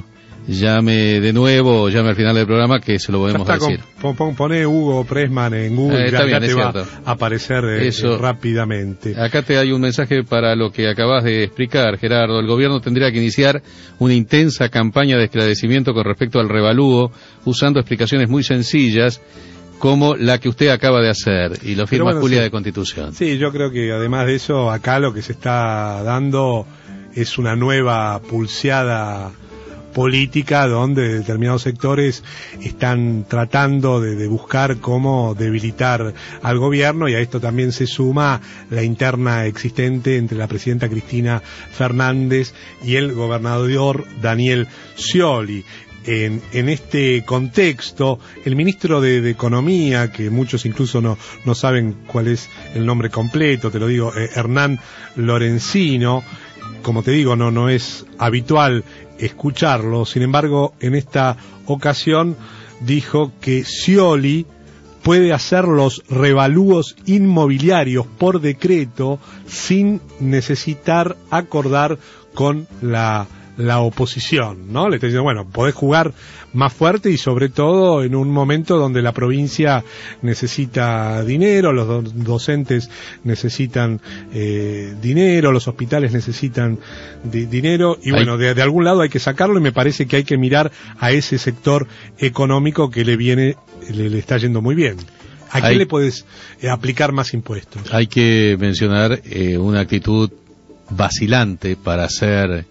Speaker 9: llame de nuevo, llame al final del programa que se lo podemos decir.
Speaker 10: Con, pon, pone Hugo Pressman en Google, eh, ya, bien, ya te va cierto. a aparecer eh, Eso, rápidamente.
Speaker 9: Acá te hay un mensaje para lo que acabas de explicar, Gerardo. El gobierno tendría que iniciar una intensa campaña de esclarecimiento con respecto al revalúo, usando explicaciones muy sencillas como la que usted acaba de hacer, y lo firma bueno, Julia sí. de Constitución.
Speaker 10: Sí, yo creo que además de eso, acá lo que se está dando es una nueva pulseada política donde determinados sectores están tratando de, de buscar cómo debilitar al gobierno, y a esto también se suma la interna existente entre la presidenta Cristina Fernández y el gobernador Daniel Scioli. En, en este contexto, el ministro de, de Economía, que muchos incluso no, no saben cuál es el nombre completo, te lo digo, eh, Hernán Lorenzino, como te digo, no, no es habitual escucharlo, sin embargo, en esta ocasión dijo que Scioli puede hacer los revalúos inmobiliarios por decreto sin necesitar acordar con la la oposición, ¿no? Le está diciendo, bueno, podés jugar más fuerte, y sobre todo en un momento donde la provincia necesita dinero, los do- docentes necesitan eh, dinero, los hospitales necesitan di- dinero, y bueno, de, de algún lado hay que sacarlo, y me parece que hay que mirar a ese sector económico que le viene, le, le está yendo muy bien. ¿A quién le podés eh, aplicar más impuestos?
Speaker 9: Hay que mencionar eh, una actitud vacilante, para hacer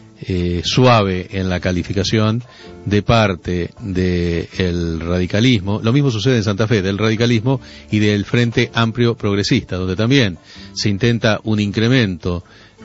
Speaker 9: Eh, suave en la calificación de parte del radicalismo. Lo mismo sucede en Santa Fe, del radicalismo y del Frente Amplio Progresista, donde también se intenta un incremento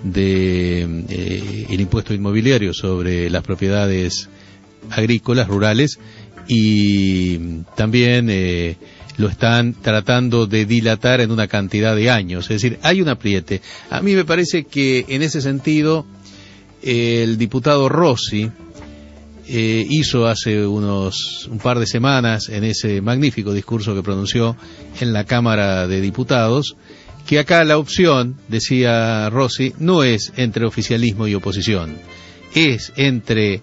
Speaker 9: de eh, el impuesto inmobiliario sobre las propiedades agrícolas, rurales, y también eh, lo están tratando de dilatar en una cantidad de años. Es decir, hay un apriete. A mí me parece que en ese sentido el diputado Rossi eh, hizo hace unos un par de semanas, en ese magnífico discurso que pronunció en la Cámara de Diputados, que acá la opción, decía Rossi, no es entre oficialismo y oposición, es entre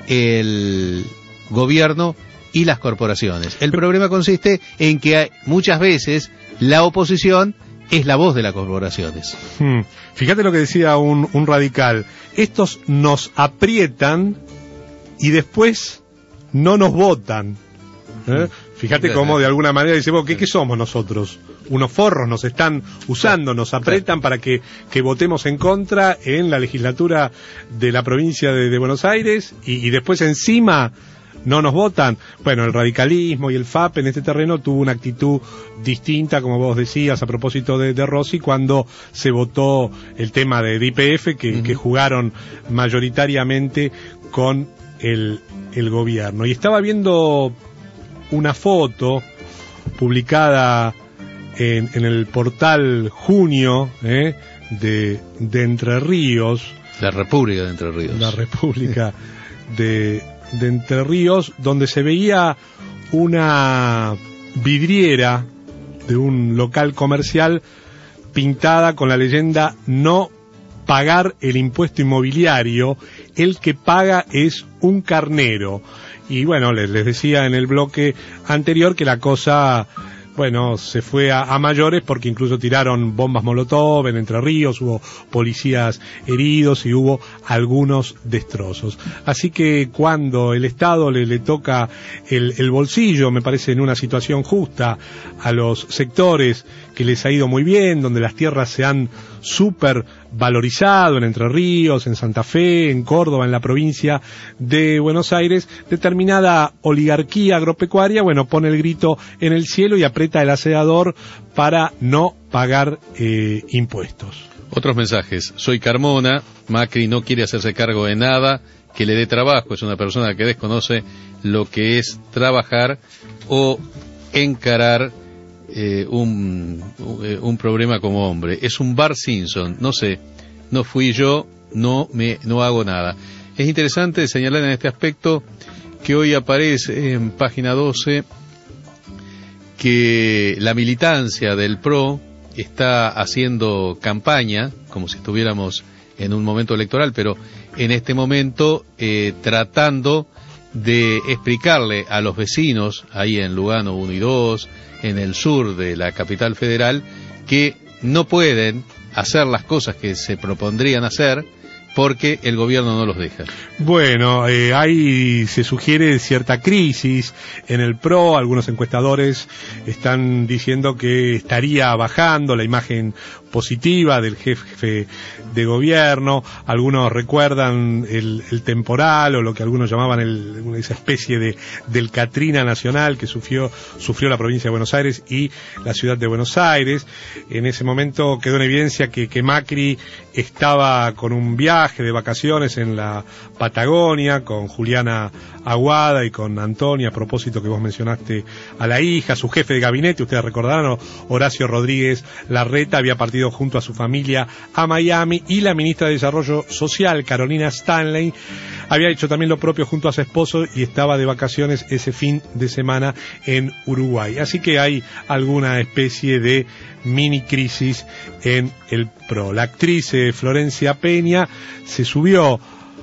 Speaker 9: el gobierno y las corporaciones. El problema consiste en que hay, muchas veces la oposición es la voz de las corporaciones.
Speaker 10: Hmm. Fíjate lo que decía un, un radical. Estos nos aprietan y después no nos votan. ¿Eh? Fíjate cómo de alguna manera dice, ¿qué, ¿qué somos nosotros? Unos forros, nos están usando, nos apretan para que, que votemos en contra en la legislatura de la provincia de, de Buenos Aires y, y después encima no nos votan. Bueno, el radicalismo y el F A P en este terreno tuvo una actitud distinta, como vos decías, a propósito de, de Rossi, cuando se votó el tema de I P F, que, uh-huh. que jugaron mayoritariamente con el, el gobierno. Y estaba viendo una foto publicada en, en el portal Junio eh, de, de Entre Ríos.
Speaker 9: La República de Entre Ríos.
Speaker 10: La República de, de Entre Ríos, donde se veía una vidriera de un local comercial pintada con la leyenda "No pagar el impuesto inmobiliario, el que paga es un carnero". Y bueno, les, les decía en el bloque anterior que la cosa, bueno, se fue a, a mayores porque incluso tiraron bombas Molotov en Entre Ríos, hubo policías heridos y hubo algunos destrozos. Así que cuando el Estado le, le toca el, el bolsillo, me parece en una situación justa a los sectores que les ha ido muy bien, donde las tierras se han súper valorizado en Entre Ríos, en Santa Fe, en Córdoba, en la provincia de Buenos Aires, determinada oligarquía agropecuaria, bueno, pone el grito en el cielo y aprieta el acelerador para no pagar eh, impuestos.
Speaker 9: Otros mensajes. Soy Carmona, Macri no quiere hacerse cargo de nada que le dé trabajo, es una persona que desconoce lo que es trabajar o encarar Eh, un, un problema como hombre. Es un Bart Simpson, no sé, no fui yo, no me no hago nada. Es interesante señalar en este aspecto que hoy aparece en página doce que la militancia del P R O está haciendo campaña, como si estuviéramos en un momento electoral, pero en este momento eh, tratando de explicarle a los vecinos, ahí en Lugano uno y dos, en el sur de la capital federal, que no pueden hacer las cosas que se propondrían hacer porque el gobierno no los deja.
Speaker 10: Bueno, eh, ahí se sugiere cierta crisis en el P R O. Algunos encuestadores están diciendo que estaría bajando la imagen positiva del jefe de gobierno. Algunos recuerdan el, el temporal o lo que algunos llamaban el, esa especie de del Katrina nacional que sufrió sufrió la provincia de Buenos Aires y la ciudad de Buenos Aires. En ese momento quedó en evidencia que, que Macri estaba con un viaje de vacaciones en la Patagonia con Juliana Aguada y con Antonia, a propósito que vos mencionaste a la hija, su jefe de gabinete, ustedes recordarán, Horacio Rodríguez Larreta, había partido junto a su familia a Miami, y la ministra de Desarrollo Social, Carolina Stanley, había hecho también lo propio junto a su esposo y estaba de vacaciones ese fin de semana en Uruguay. Así que hay alguna especie de mini crisis en el P R O. La actriz eh, Florencia Peña se subió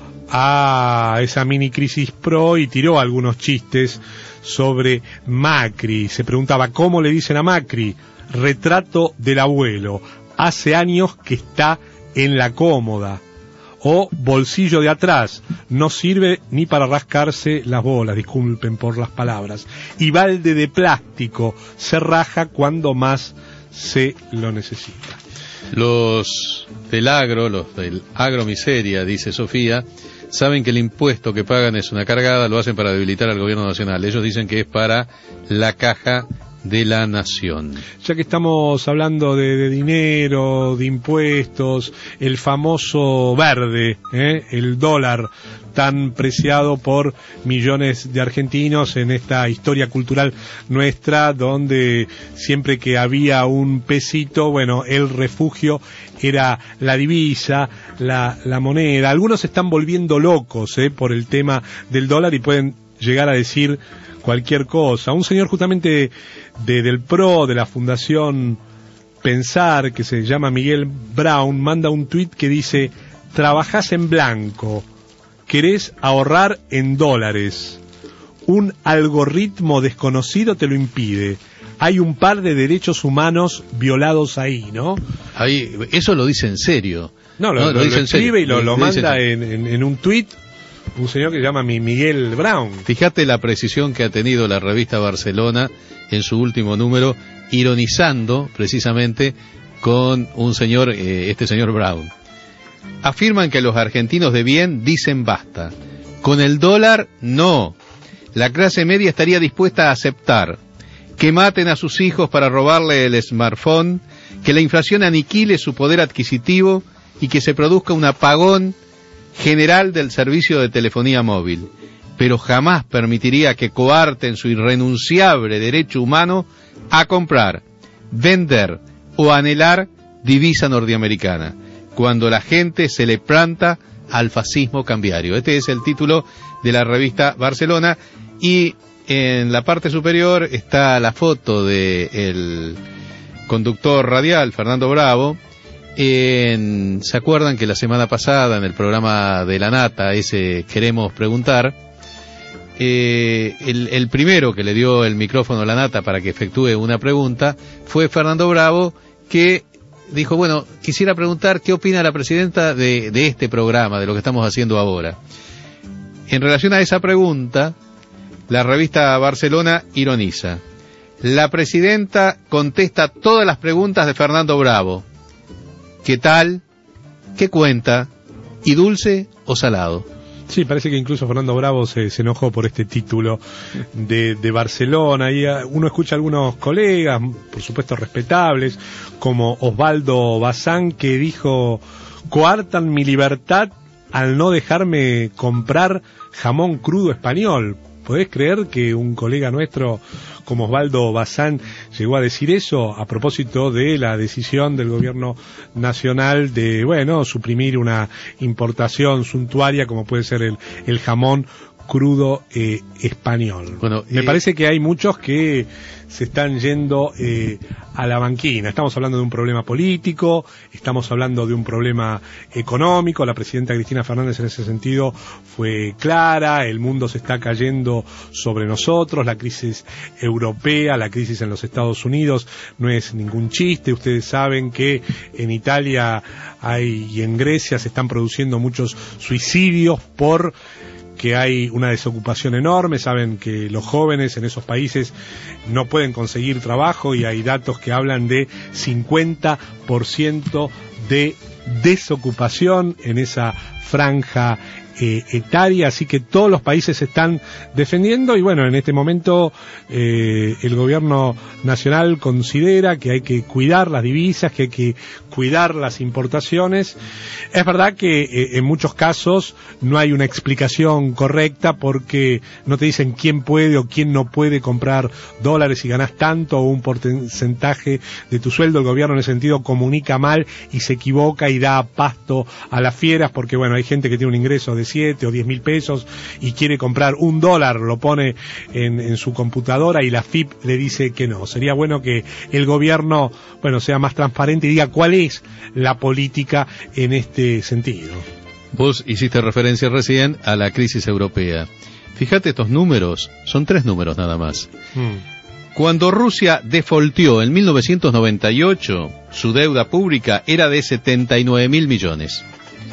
Speaker 10: a esa mini crisis P R O y tiró algunos chistes sobre Macri. Se preguntaba cómo le dicen a Macri: retrato del abuelo, hace años que está en la cómoda. O bolsillo de atrás, no sirve ni para rascarse las bolas, disculpen por las palabras. Y balde de plástico, se raja cuando más se lo necesita.
Speaker 9: Los del agro, los del agromiseria, dice Sofía, saben que el impuesto que pagan es una cargada, lo hacen para debilitar al gobierno nacional. Ellos dicen que es para la caja de la nación.
Speaker 10: Ya que estamos hablando de, de dinero, de impuestos, el famoso verde, ¿eh? el dólar tan preciado por millones de argentinos en esta historia cultural nuestra, donde siempre que había un pesito, bueno, el refugio era la divisa, la, la moneda. Algunos se están volviendo locos ¿eh? por el tema del dólar y pueden llegar a decir cualquier cosa. Un señor justamente de, del P R O, de la Fundación Pensar, que se llama Miguel Brown, manda un tuit que dice: trabajás en blanco, querés ahorrar en dólares, un algoritmo desconocido te lo impide, hay un par de derechos humanos violados ahí, ¿no?
Speaker 9: Ahí, eso lo dice en serio.
Speaker 10: No, lo,
Speaker 9: no,
Speaker 10: lo,
Speaker 9: lo,
Speaker 10: lo
Speaker 9: dice
Speaker 10: escribe
Speaker 9: en serio.
Speaker 10: y lo, lo
Speaker 9: lo
Speaker 10: manda en, en, en un tuit un señor que se llama Miguel Brown.
Speaker 9: Fíjate la precisión que ha tenido la revista Barcelona en su último número, ironizando precisamente con un señor, eh, este señor Brown. Afirman que los argentinos de bien dicen basta. Con el dólar, no. La clase media estaría dispuesta a aceptar que maten a sus hijos para robarle el smartphone, que la inflación aniquile su poder adquisitivo y que se produzca un apagón general del servicio de telefonía móvil. Pero jamás permitiría que coarten su irrenunciable derecho humano a comprar, vender o anhelar divisa norteamericana, cuando la gente se le planta al fascismo cambiario. Este es el título de la revista Barcelona, y en la parte superior está la foto del conductor radial Fernando Bravo. En, ¿se acuerdan que la semana pasada en el programa de La Nata, ese Queremos Preguntar, eh, el, el primero que le dio el micrófono a La Nata para que efectúe una pregunta fue Fernando Bravo, que dijo, bueno, quisiera preguntar qué opina la presidenta de, de este programa, de lo que estamos haciendo ahora. En relación a esa pregunta, la revista Barcelona ironiza: la presidenta contesta todas las preguntas de Fernando Bravo. ¿Qué tal? ¿Qué cuenta? ¿Y dulce o salado?
Speaker 10: Sí, parece que incluso Fernando Bravo se, se enojó por este título de, de Barcelona. Y uno escucha a algunos colegas, por supuesto respetables, como Osvaldo Bazán, que dijo: coartan mi libertad al no dejarme comprar jamón crudo español. ¿Podés creer que un colega nuestro como Osvaldo Bazán llegó a decir eso a propósito de la decisión del gobierno nacional de, bueno, suprimir una importación suntuaria como puede ser el, el jamón crudo eh, español? Bueno, me eh, parece que hay muchos que se están yendo eh, a la banquina. Estamos hablando de un problema político, estamos hablando de un problema económico. La presidenta Cristina Fernández en ese sentido fue clara: el mundo se está cayendo sobre nosotros, la crisis europea, la crisis en los Estados Unidos no es ningún chiste. Ustedes saben que en Italia hay, y en Grecia se están produciendo muchos suicidios por que hay una desocupación enorme. Saben que los jóvenes en esos países no pueden conseguir trabajo y hay datos que hablan de cincuenta por ciento de desocupación en esa franja eh, etaria, así que todos los países se están defendiendo y bueno, en este momento eh, el gobierno nacional considera que hay que cuidar las divisas, que hay que cuidar las importaciones. Es verdad que eh, en muchos casos no hay una explicación correcta porque no te dicen quién puede o quién no puede comprar dólares y ganás tanto o un porcentaje de tu sueldo. El gobierno en ese sentido comunica mal y se equivoca y da pasto a las fieras porque bueno, hay gente que tiene un ingreso de siete o diez mil pesos y quiere comprar un dólar, lo pone en, en su computadora y la F I P le dice que no. Sería bueno que el gobierno, bueno, sea más transparente y diga cuál es la política en este sentido.
Speaker 9: Vos hiciste referencia recién a la crisis europea. Fíjate, estos números, son tres números nada más. Hmm. Cuando Rusia defaultió en mil novecientos noventa y ocho, su deuda pública era de setenta y nueve mil millones.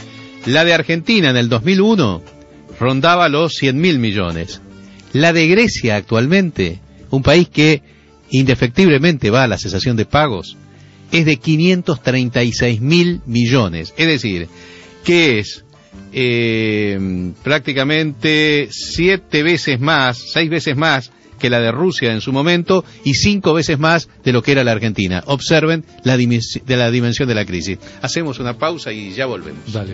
Speaker 9: La de Argentina en el dos mil uno rondaba los cien mil millones. La de Grecia actualmente, un país que indefectiblemente va a la cesación de pagos, es de quinientos treinta y seis mil millones. Es decir, que es eh, prácticamente siete veces más, seis veces más que la de Rusia en su momento y cinco veces más de lo que era la Argentina. Observen la, dimens- de la dimensión de la crisis. Hacemos una pausa y ya volvemos.
Speaker 10: Dale.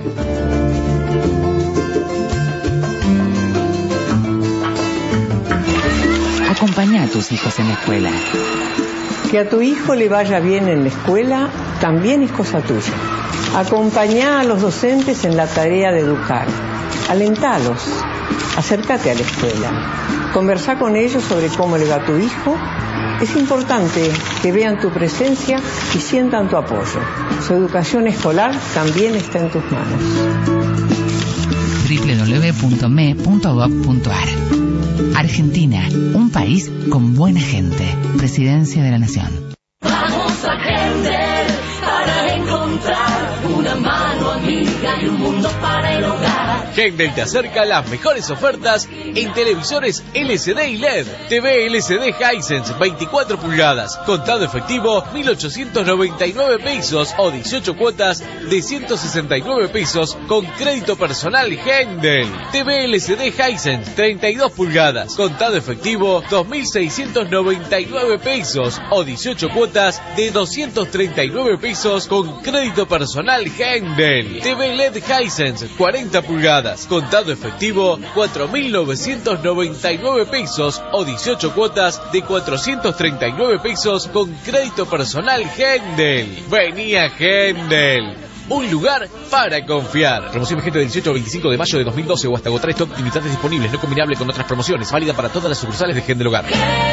Speaker 16: Acompañá a tus hijos en la escuela.
Speaker 21: Que a tu hijo le vaya bien en la escuela también es cosa tuya. Acompañá a los docentes en la tarea de educar. Alentalos. Acércate a la escuela. Conversá con ellos sobre cómo le va a tu hijo. Es importante que vean tu presencia y sientan tu apoyo. Su educación escolar también está en tus manos.
Speaker 16: doble u doble u doble u punto m e punto gov punto a r. Argentina, un país con buena gente. Presidencia de la Nación.
Speaker 15: Vamos a Hender para encontrar una mano amiga y un mundo para el hogar.
Speaker 22: Hender te acerca las mejores ofertas en televisores L C D y L E D. T V L C D Hisense veinticuatro pulgadas, contado efectivo mil ochocientos noventa y nueve pesos o dieciocho cuotas de ciento sesenta y nueve pesos con crédito personal Hender. T V L C D Hisense treinta y dos pulgadas, contado efectivo dos mil seiscientos noventa y nueve pesos o dieciocho cuotas de doscientos treinta y nueve pesos con crédito personal Hender. T V L E D Hisense cuarenta pulgadas, contado efectivo cuatro mil novecientos noventa y nueve pesos o dieciocho cuotas de cuatrocientos treinta y nueve pesos con crédito personal Hender. Vení a Hender, un lugar para confiar. Promoción vigente del dieciocho al veinticinco de mayo de dos mil doce o hasta agotar stock, limitantes disponibles, no combinable con otras promociones, válida para todas las sucursales de Hender Hogar.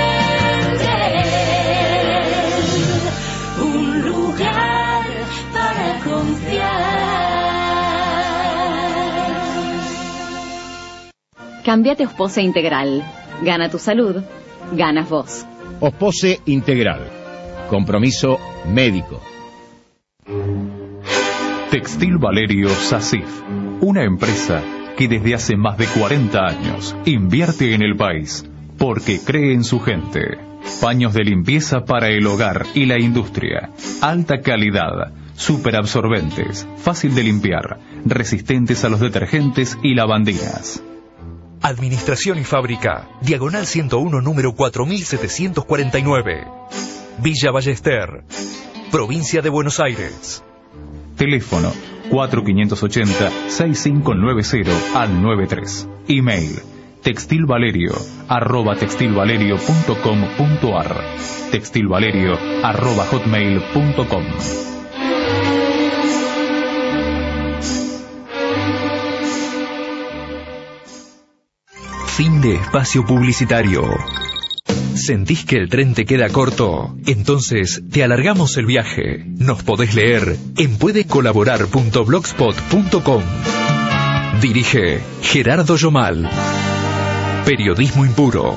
Speaker 15: Un lugar para confiar.
Speaker 23: Cámbiate a Ospose Integral. Gana tu salud, ganas vos.
Speaker 24: Ospose Integral. Compromiso médico.
Speaker 7: Textil Valerio SACIF, una empresa que desde hace más de cuarenta años invierte en el país porque cree en su gente. Paños de limpieza para el hogar y la industria, alta calidad, superabsorbentes, fácil de limpiar, resistentes a los detergentes y lavandinas.
Speaker 2: Administración y Fábrica, Diagonal ciento uno, número cuatro mil setecientos cuarenta y nueve. Villa Ballester, Provincia de Buenos Aires.
Speaker 7: Teléfono cuatro cinco ocho cero, seis cinco nueve cero al noventa y tres. Email textilvalerio arroba textilvalerio punto com punto a r. textilvalerio arroba hotmail punto com.
Speaker 2: Fin de espacio publicitario. ¿Sentís que el tren te queda corto? Entonces te alargamos el viaje. Nos podés leer en puede colaborar punto blogspot punto com. Dirige Gerardo Yomal. Periodismo impuro.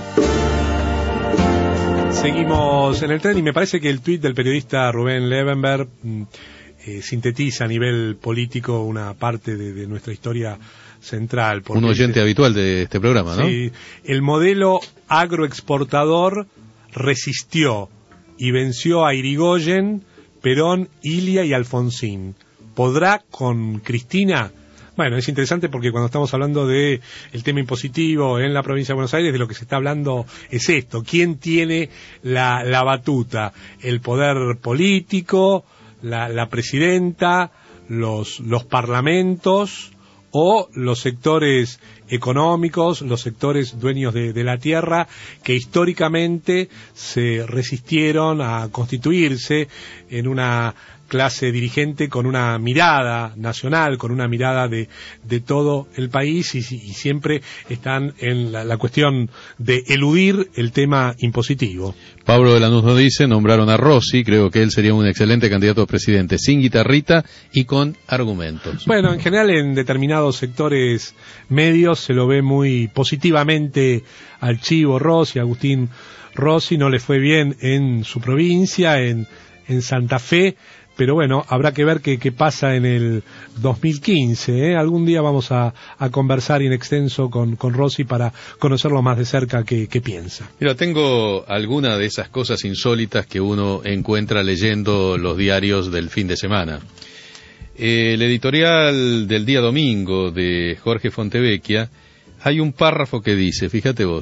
Speaker 10: Seguimos en el tren y me parece que el tuit del periodista Rubén Levenberg eh, sintetiza a nivel político una parte de, de nuestra historia central.
Speaker 9: Un oyente habitual de este programa, ¿no?
Speaker 10: Sí, el modelo agroexportador resistió y venció a Irigoyen, Perón, Ilia y Alfonsín. ¿Podrá con Cristina? Bueno, es interesante porque cuando estamos hablando de el tema impositivo en la provincia de Buenos Aires, de lo que se está hablando es esto: ¿quién tiene la, la batuta? ¿El poder político, la, la presidenta, los, los parlamentos o los sectores económicos, los sectores dueños de, de la tierra, que históricamente se resistieron a constituirse en una clase dirigente con una mirada nacional, con una mirada de, de todo el país y, y siempre están en la, la cuestión de eludir el tema impositivo?
Speaker 9: Pablo de Lanús nos dice, nombraron a Rossi, creo que él sería un excelente candidato a presidente, sin guitarrita y con argumentos.
Speaker 10: Bueno, en general en determinados sectores medios se lo ve muy positivamente al Chivo Rossi, Agustín Rossi. No le fue bien en su provincia, en, en Santa Fe, pero bueno, habrá que ver qué, qué pasa en el dos mil quince, ¿eh? Algún día vamos a, a conversar en extenso con, con Rossi para conocerlo más de cerca qué, qué piensa.
Speaker 9: Mira, tengo alguna de esas cosas insólitas que uno encuentra leyendo los diarios del fin de semana. El editorial del día domingo de Jorge Fontevecchia, hay un párrafo que dice, fíjate vos,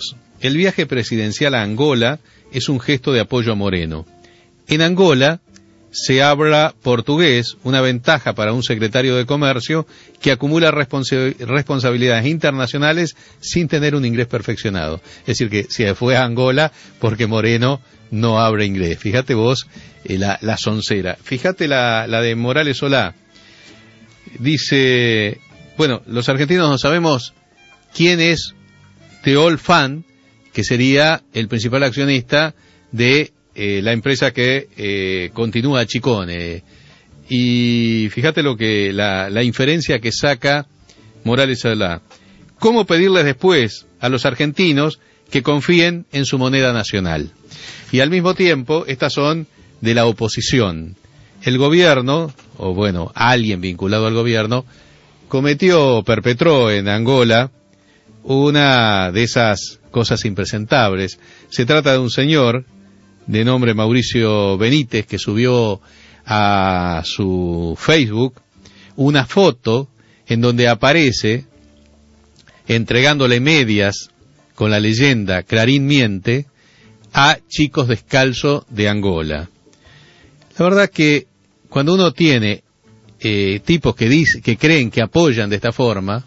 Speaker 9: el viaje presidencial a Angola es un gesto de apoyo a Moreno. En Angola se habla portugués, una ventaja para un secretario de Comercio que acumula responsa- responsabilidades internacionales sin tener un inglés perfeccionado. Es decir, que se fue a Angola porque Moreno no habla inglés. Fíjate vos eh, la, la soncera. Fíjate la, la de Morales Solá. Dice, bueno, los argentinos no sabemos quién es Teol Fan, que sería el principal accionista de eh, la empresa que eh, continúa Chicone. Y fíjate lo que la, la inferencia que saca Morales Solá. ¿Cómo pedirles después a los argentinos que confíen en su moneda nacional? Y al mismo tiempo, estas son de la oposición. El gobierno, o bueno, alguien vinculado al gobierno, cometió, perpetró en Angola una de esas cosas impresentables. Se trata de un señor de nombre Mauricio Benítez que subió a su Facebook una foto en donde aparece entregándole medias con la leyenda Clarín miente a chicos descalzos de Angola. La verdad que cuando uno tiene eh, tipos que dice, que creen que apoyan de esta forma,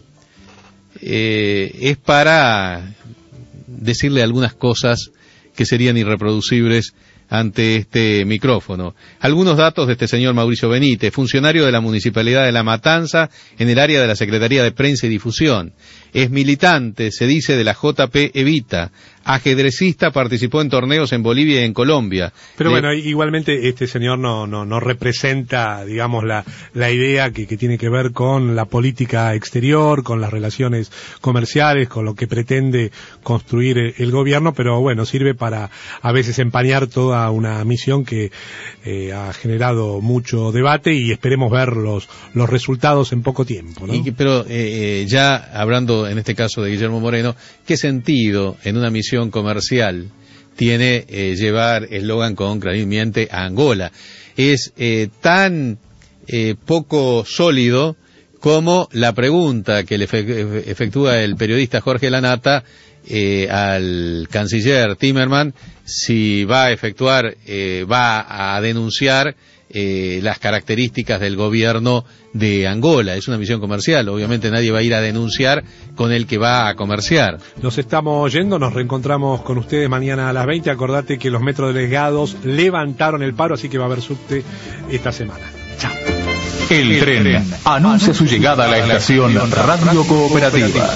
Speaker 9: eh, es para decirle algunas cosas que serían irreproducibles ante este micrófono. Algunos datos de este señor Mauricio Benítez, funcionario de la Municipalidad de La Matanza en el área de la Secretaría de Prensa y Difusión. Es militante, se dice, de la J P Evita. Ajedrecista, participó en torneos en Bolivia y en Colombia.
Speaker 10: Pero
Speaker 9: eh,
Speaker 10: bueno, igualmente este señor no no no representa, digamos, la la idea que, que tiene que ver con la política exterior, con las relaciones comerciales, con lo que pretende construir el, el gobierno, pero bueno, sirve para a veces empañar toda una misión que eh, ha generado mucho debate y esperemos ver los, los resultados en poco tiempo, ¿no?
Speaker 9: Y, pero eh, eh, ya hablando en este caso de Guillermo Moreno, ¿qué sentido en una misión comercial tiene eh, llevar eslogan con Clarín miente a Angola? Es eh, tan eh, poco sólido como la pregunta que le efectúa el periodista Jorge Lanata eh, al canciller Timerman si va a efectuar, eh, va a denunciar eh, las características del gobierno de Angola. Es una misión comercial, obviamente nadie va a ir a denunciar con el que va a comerciar.
Speaker 10: Nos estamos yendo, nos reencontramos con ustedes mañana a las veinte. Acordate que los metrodelegados levantaron el paro, así que va a haber subte esta semana. Chao.
Speaker 7: El, el tren, tren anuncia su llegada a la estación Radio Cooperativa.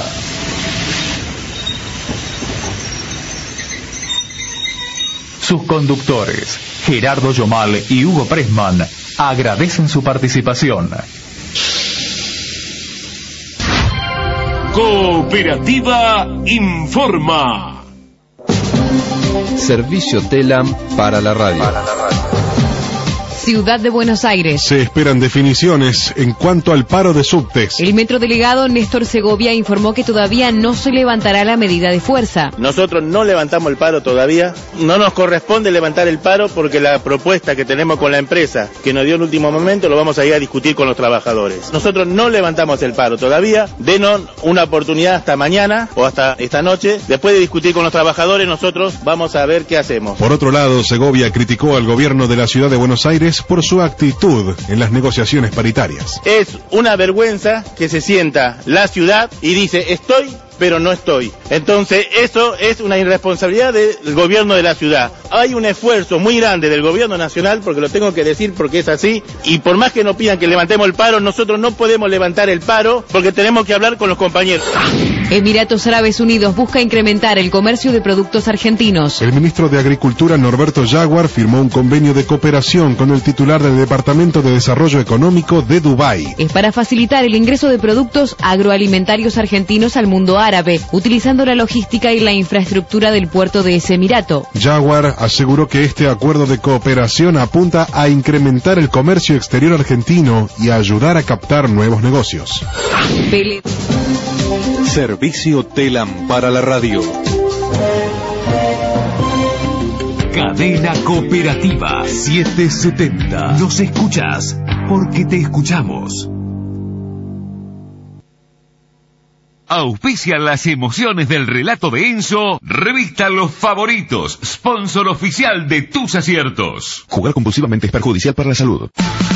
Speaker 7: Sus conductores, Gerardo Yomal y Hugo Pressman, agradecen su participación.
Speaker 2: Cooperativa informa.
Speaker 3: Servicio Telam para la radio. Para la radio.
Speaker 1: Ciudad de Buenos Aires.
Speaker 10: Se esperan definiciones en cuanto al paro de subtes.
Speaker 1: El metrodelegado Néstor Segovia informó que todavía no se levantará la medida de fuerza.
Speaker 4: Nosotros no levantamos el paro todavía. No nos corresponde levantar el paro porque la propuesta que tenemos con la empresa que nos dio en último momento lo vamos a ir a discutir con los trabajadores. Nosotros no levantamos el paro todavía. Denos una oportunidad hasta mañana o hasta esta noche. Después de discutir con los trabajadores, nosotros vamos a ver qué hacemos.
Speaker 10: Por otro lado, Segovia criticó al gobierno de la Ciudad de Buenos Aires por su actitud en las negociaciones paritarias.
Speaker 4: Es una vergüenza que se sienta la ciudad y dice estoy, pero no estoy. Entonces eso es una irresponsabilidad del gobierno de la ciudad. Hay un esfuerzo muy grande del gobierno nacional, porque lo tengo que decir porque es así, y por más que nos pidan que levantemos el paro, nosotros no podemos levantar el paro porque tenemos que hablar con los compañeros.
Speaker 1: Emiratos Árabes Unidos busca incrementar el comercio de productos argentinos.
Speaker 10: El ministro de Agricultura, Norberto Jaguar, firmó un convenio de cooperación con el titular del Departamento de Desarrollo Económico de Dubái.
Speaker 1: Es para facilitar el ingreso de productos agroalimentarios argentinos al mundo árabe, utilizando la logística y la infraestructura del puerto de ese emirato.
Speaker 10: Jaguar aseguró que este acuerdo de cooperación apunta a incrementar el comercio exterior argentino y a ayudar a captar nuevos negocios.
Speaker 1: Pele.
Speaker 2: Servicio Telam para la radio. Cadena Cooperativa setecientos setenta. Nos escuchas porque te escuchamos. Auspicia las emociones del relato de Enzo, revista Los Favoritos, sponsor oficial de tus aciertos.
Speaker 5: Jugar compulsivamente es perjudicial para la salud.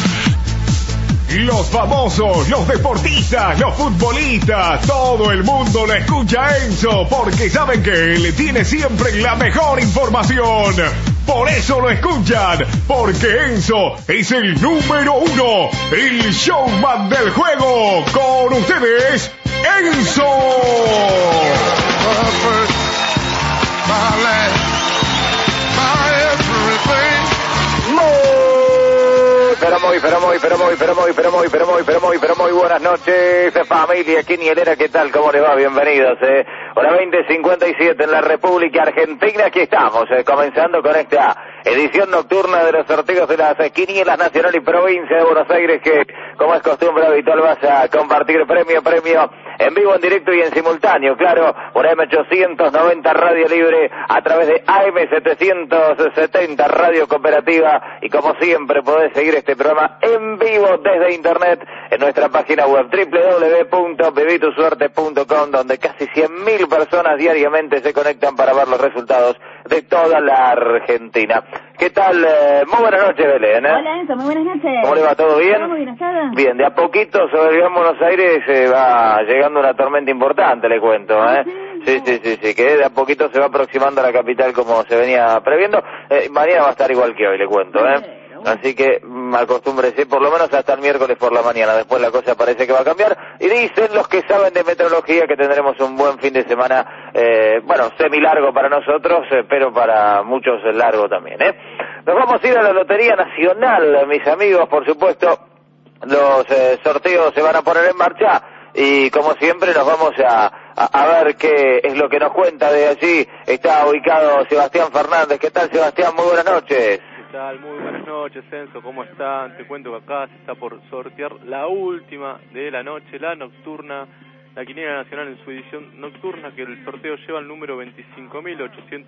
Speaker 6: Los famosos, los deportistas, los futbolistas, todo el mundo lo escucha a Enzo porque saben que él tiene siempre la mejor información. Por eso lo escuchan, porque Enzo es el número uno, el showman del juego. Con ustedes, Enzo.
Speaker 8: Pero muy, pero muy, pero muy, pero muy, pero muy, pero muy, pero muy, pero muy buenas noches, familia quinielera, ¿qué tal? ¿Cómo les va? Bienvenidos, eh. Hora veinte cincuenta y siete en la República Argentina, aquí estamos, eh, comenzando con esta edición nocturna de los sorteos de las eh, quinielas nacional y provincia de Buenos Aires, que, como es costumbre habitual, vas a compartir premio, premio, en vivo, en directo y en simultáneo, claro, por M ochocientos noventa Radio Libre, a través de A M setecientos setenta Radio Cooperativa, y como siempre podés seguir este programa en vivo desde internet en nuestra página web doble u doble u doble u punto viví tu suerte punto com, donde casi cien mil personas diariamente se conectan para ver los resultados de toda la Argentina. ¿Qué tal? Eh, muy buenas noches, Belén, ¿eh?
Speaker 11: Hola, Enzo, muy buenas noches.
Speaker 8: ¿Cómo le va? ¿Todo bien?
Speaker 11: ¿Todo bien, ¿está?
Speaker 8: Bien, de a poquito sobre el Gran Buenos Aires se va llegando una tormenta importante, le cuento, ¿eh? Sí, sí, sí, sí, que de a poquito se va aproximando a la capital como se venía previendo. Eh, mañana va a estar igual que hoy, le cuento, ¿eh? Así que mm, acostúmbrese por lo menos hasta el miércoles por la mañana. Después la cosa parece que va a cambiar. Y dicen los que saben de meteorología que tendremos un buen fin de semana, eh, bueno, semi-largo para nosotros, eh, pero para muchos largo también, ¿eh? Nos vamos a ir a la Lotería Nacional, mis amigos, por supuesto. Los eh, sorteos se van a poner en marcha y, como siempre, nos vamos a, a, a ver qué es lo que nos cuenta de allí. Está ubicado Sebastián Fernández. ¿Qué tal, Sebastián? Muy buenas noches.
Speaker 25: ¿Qué tal? Muy buenas noches, Enzo, ¿cómo están? Te cuento que acá se está por sortear la última de la noche, la nocturna, la quiniela nacional en su edición nocturna, que el sorteo lleva el número veinticinco mil ochocientos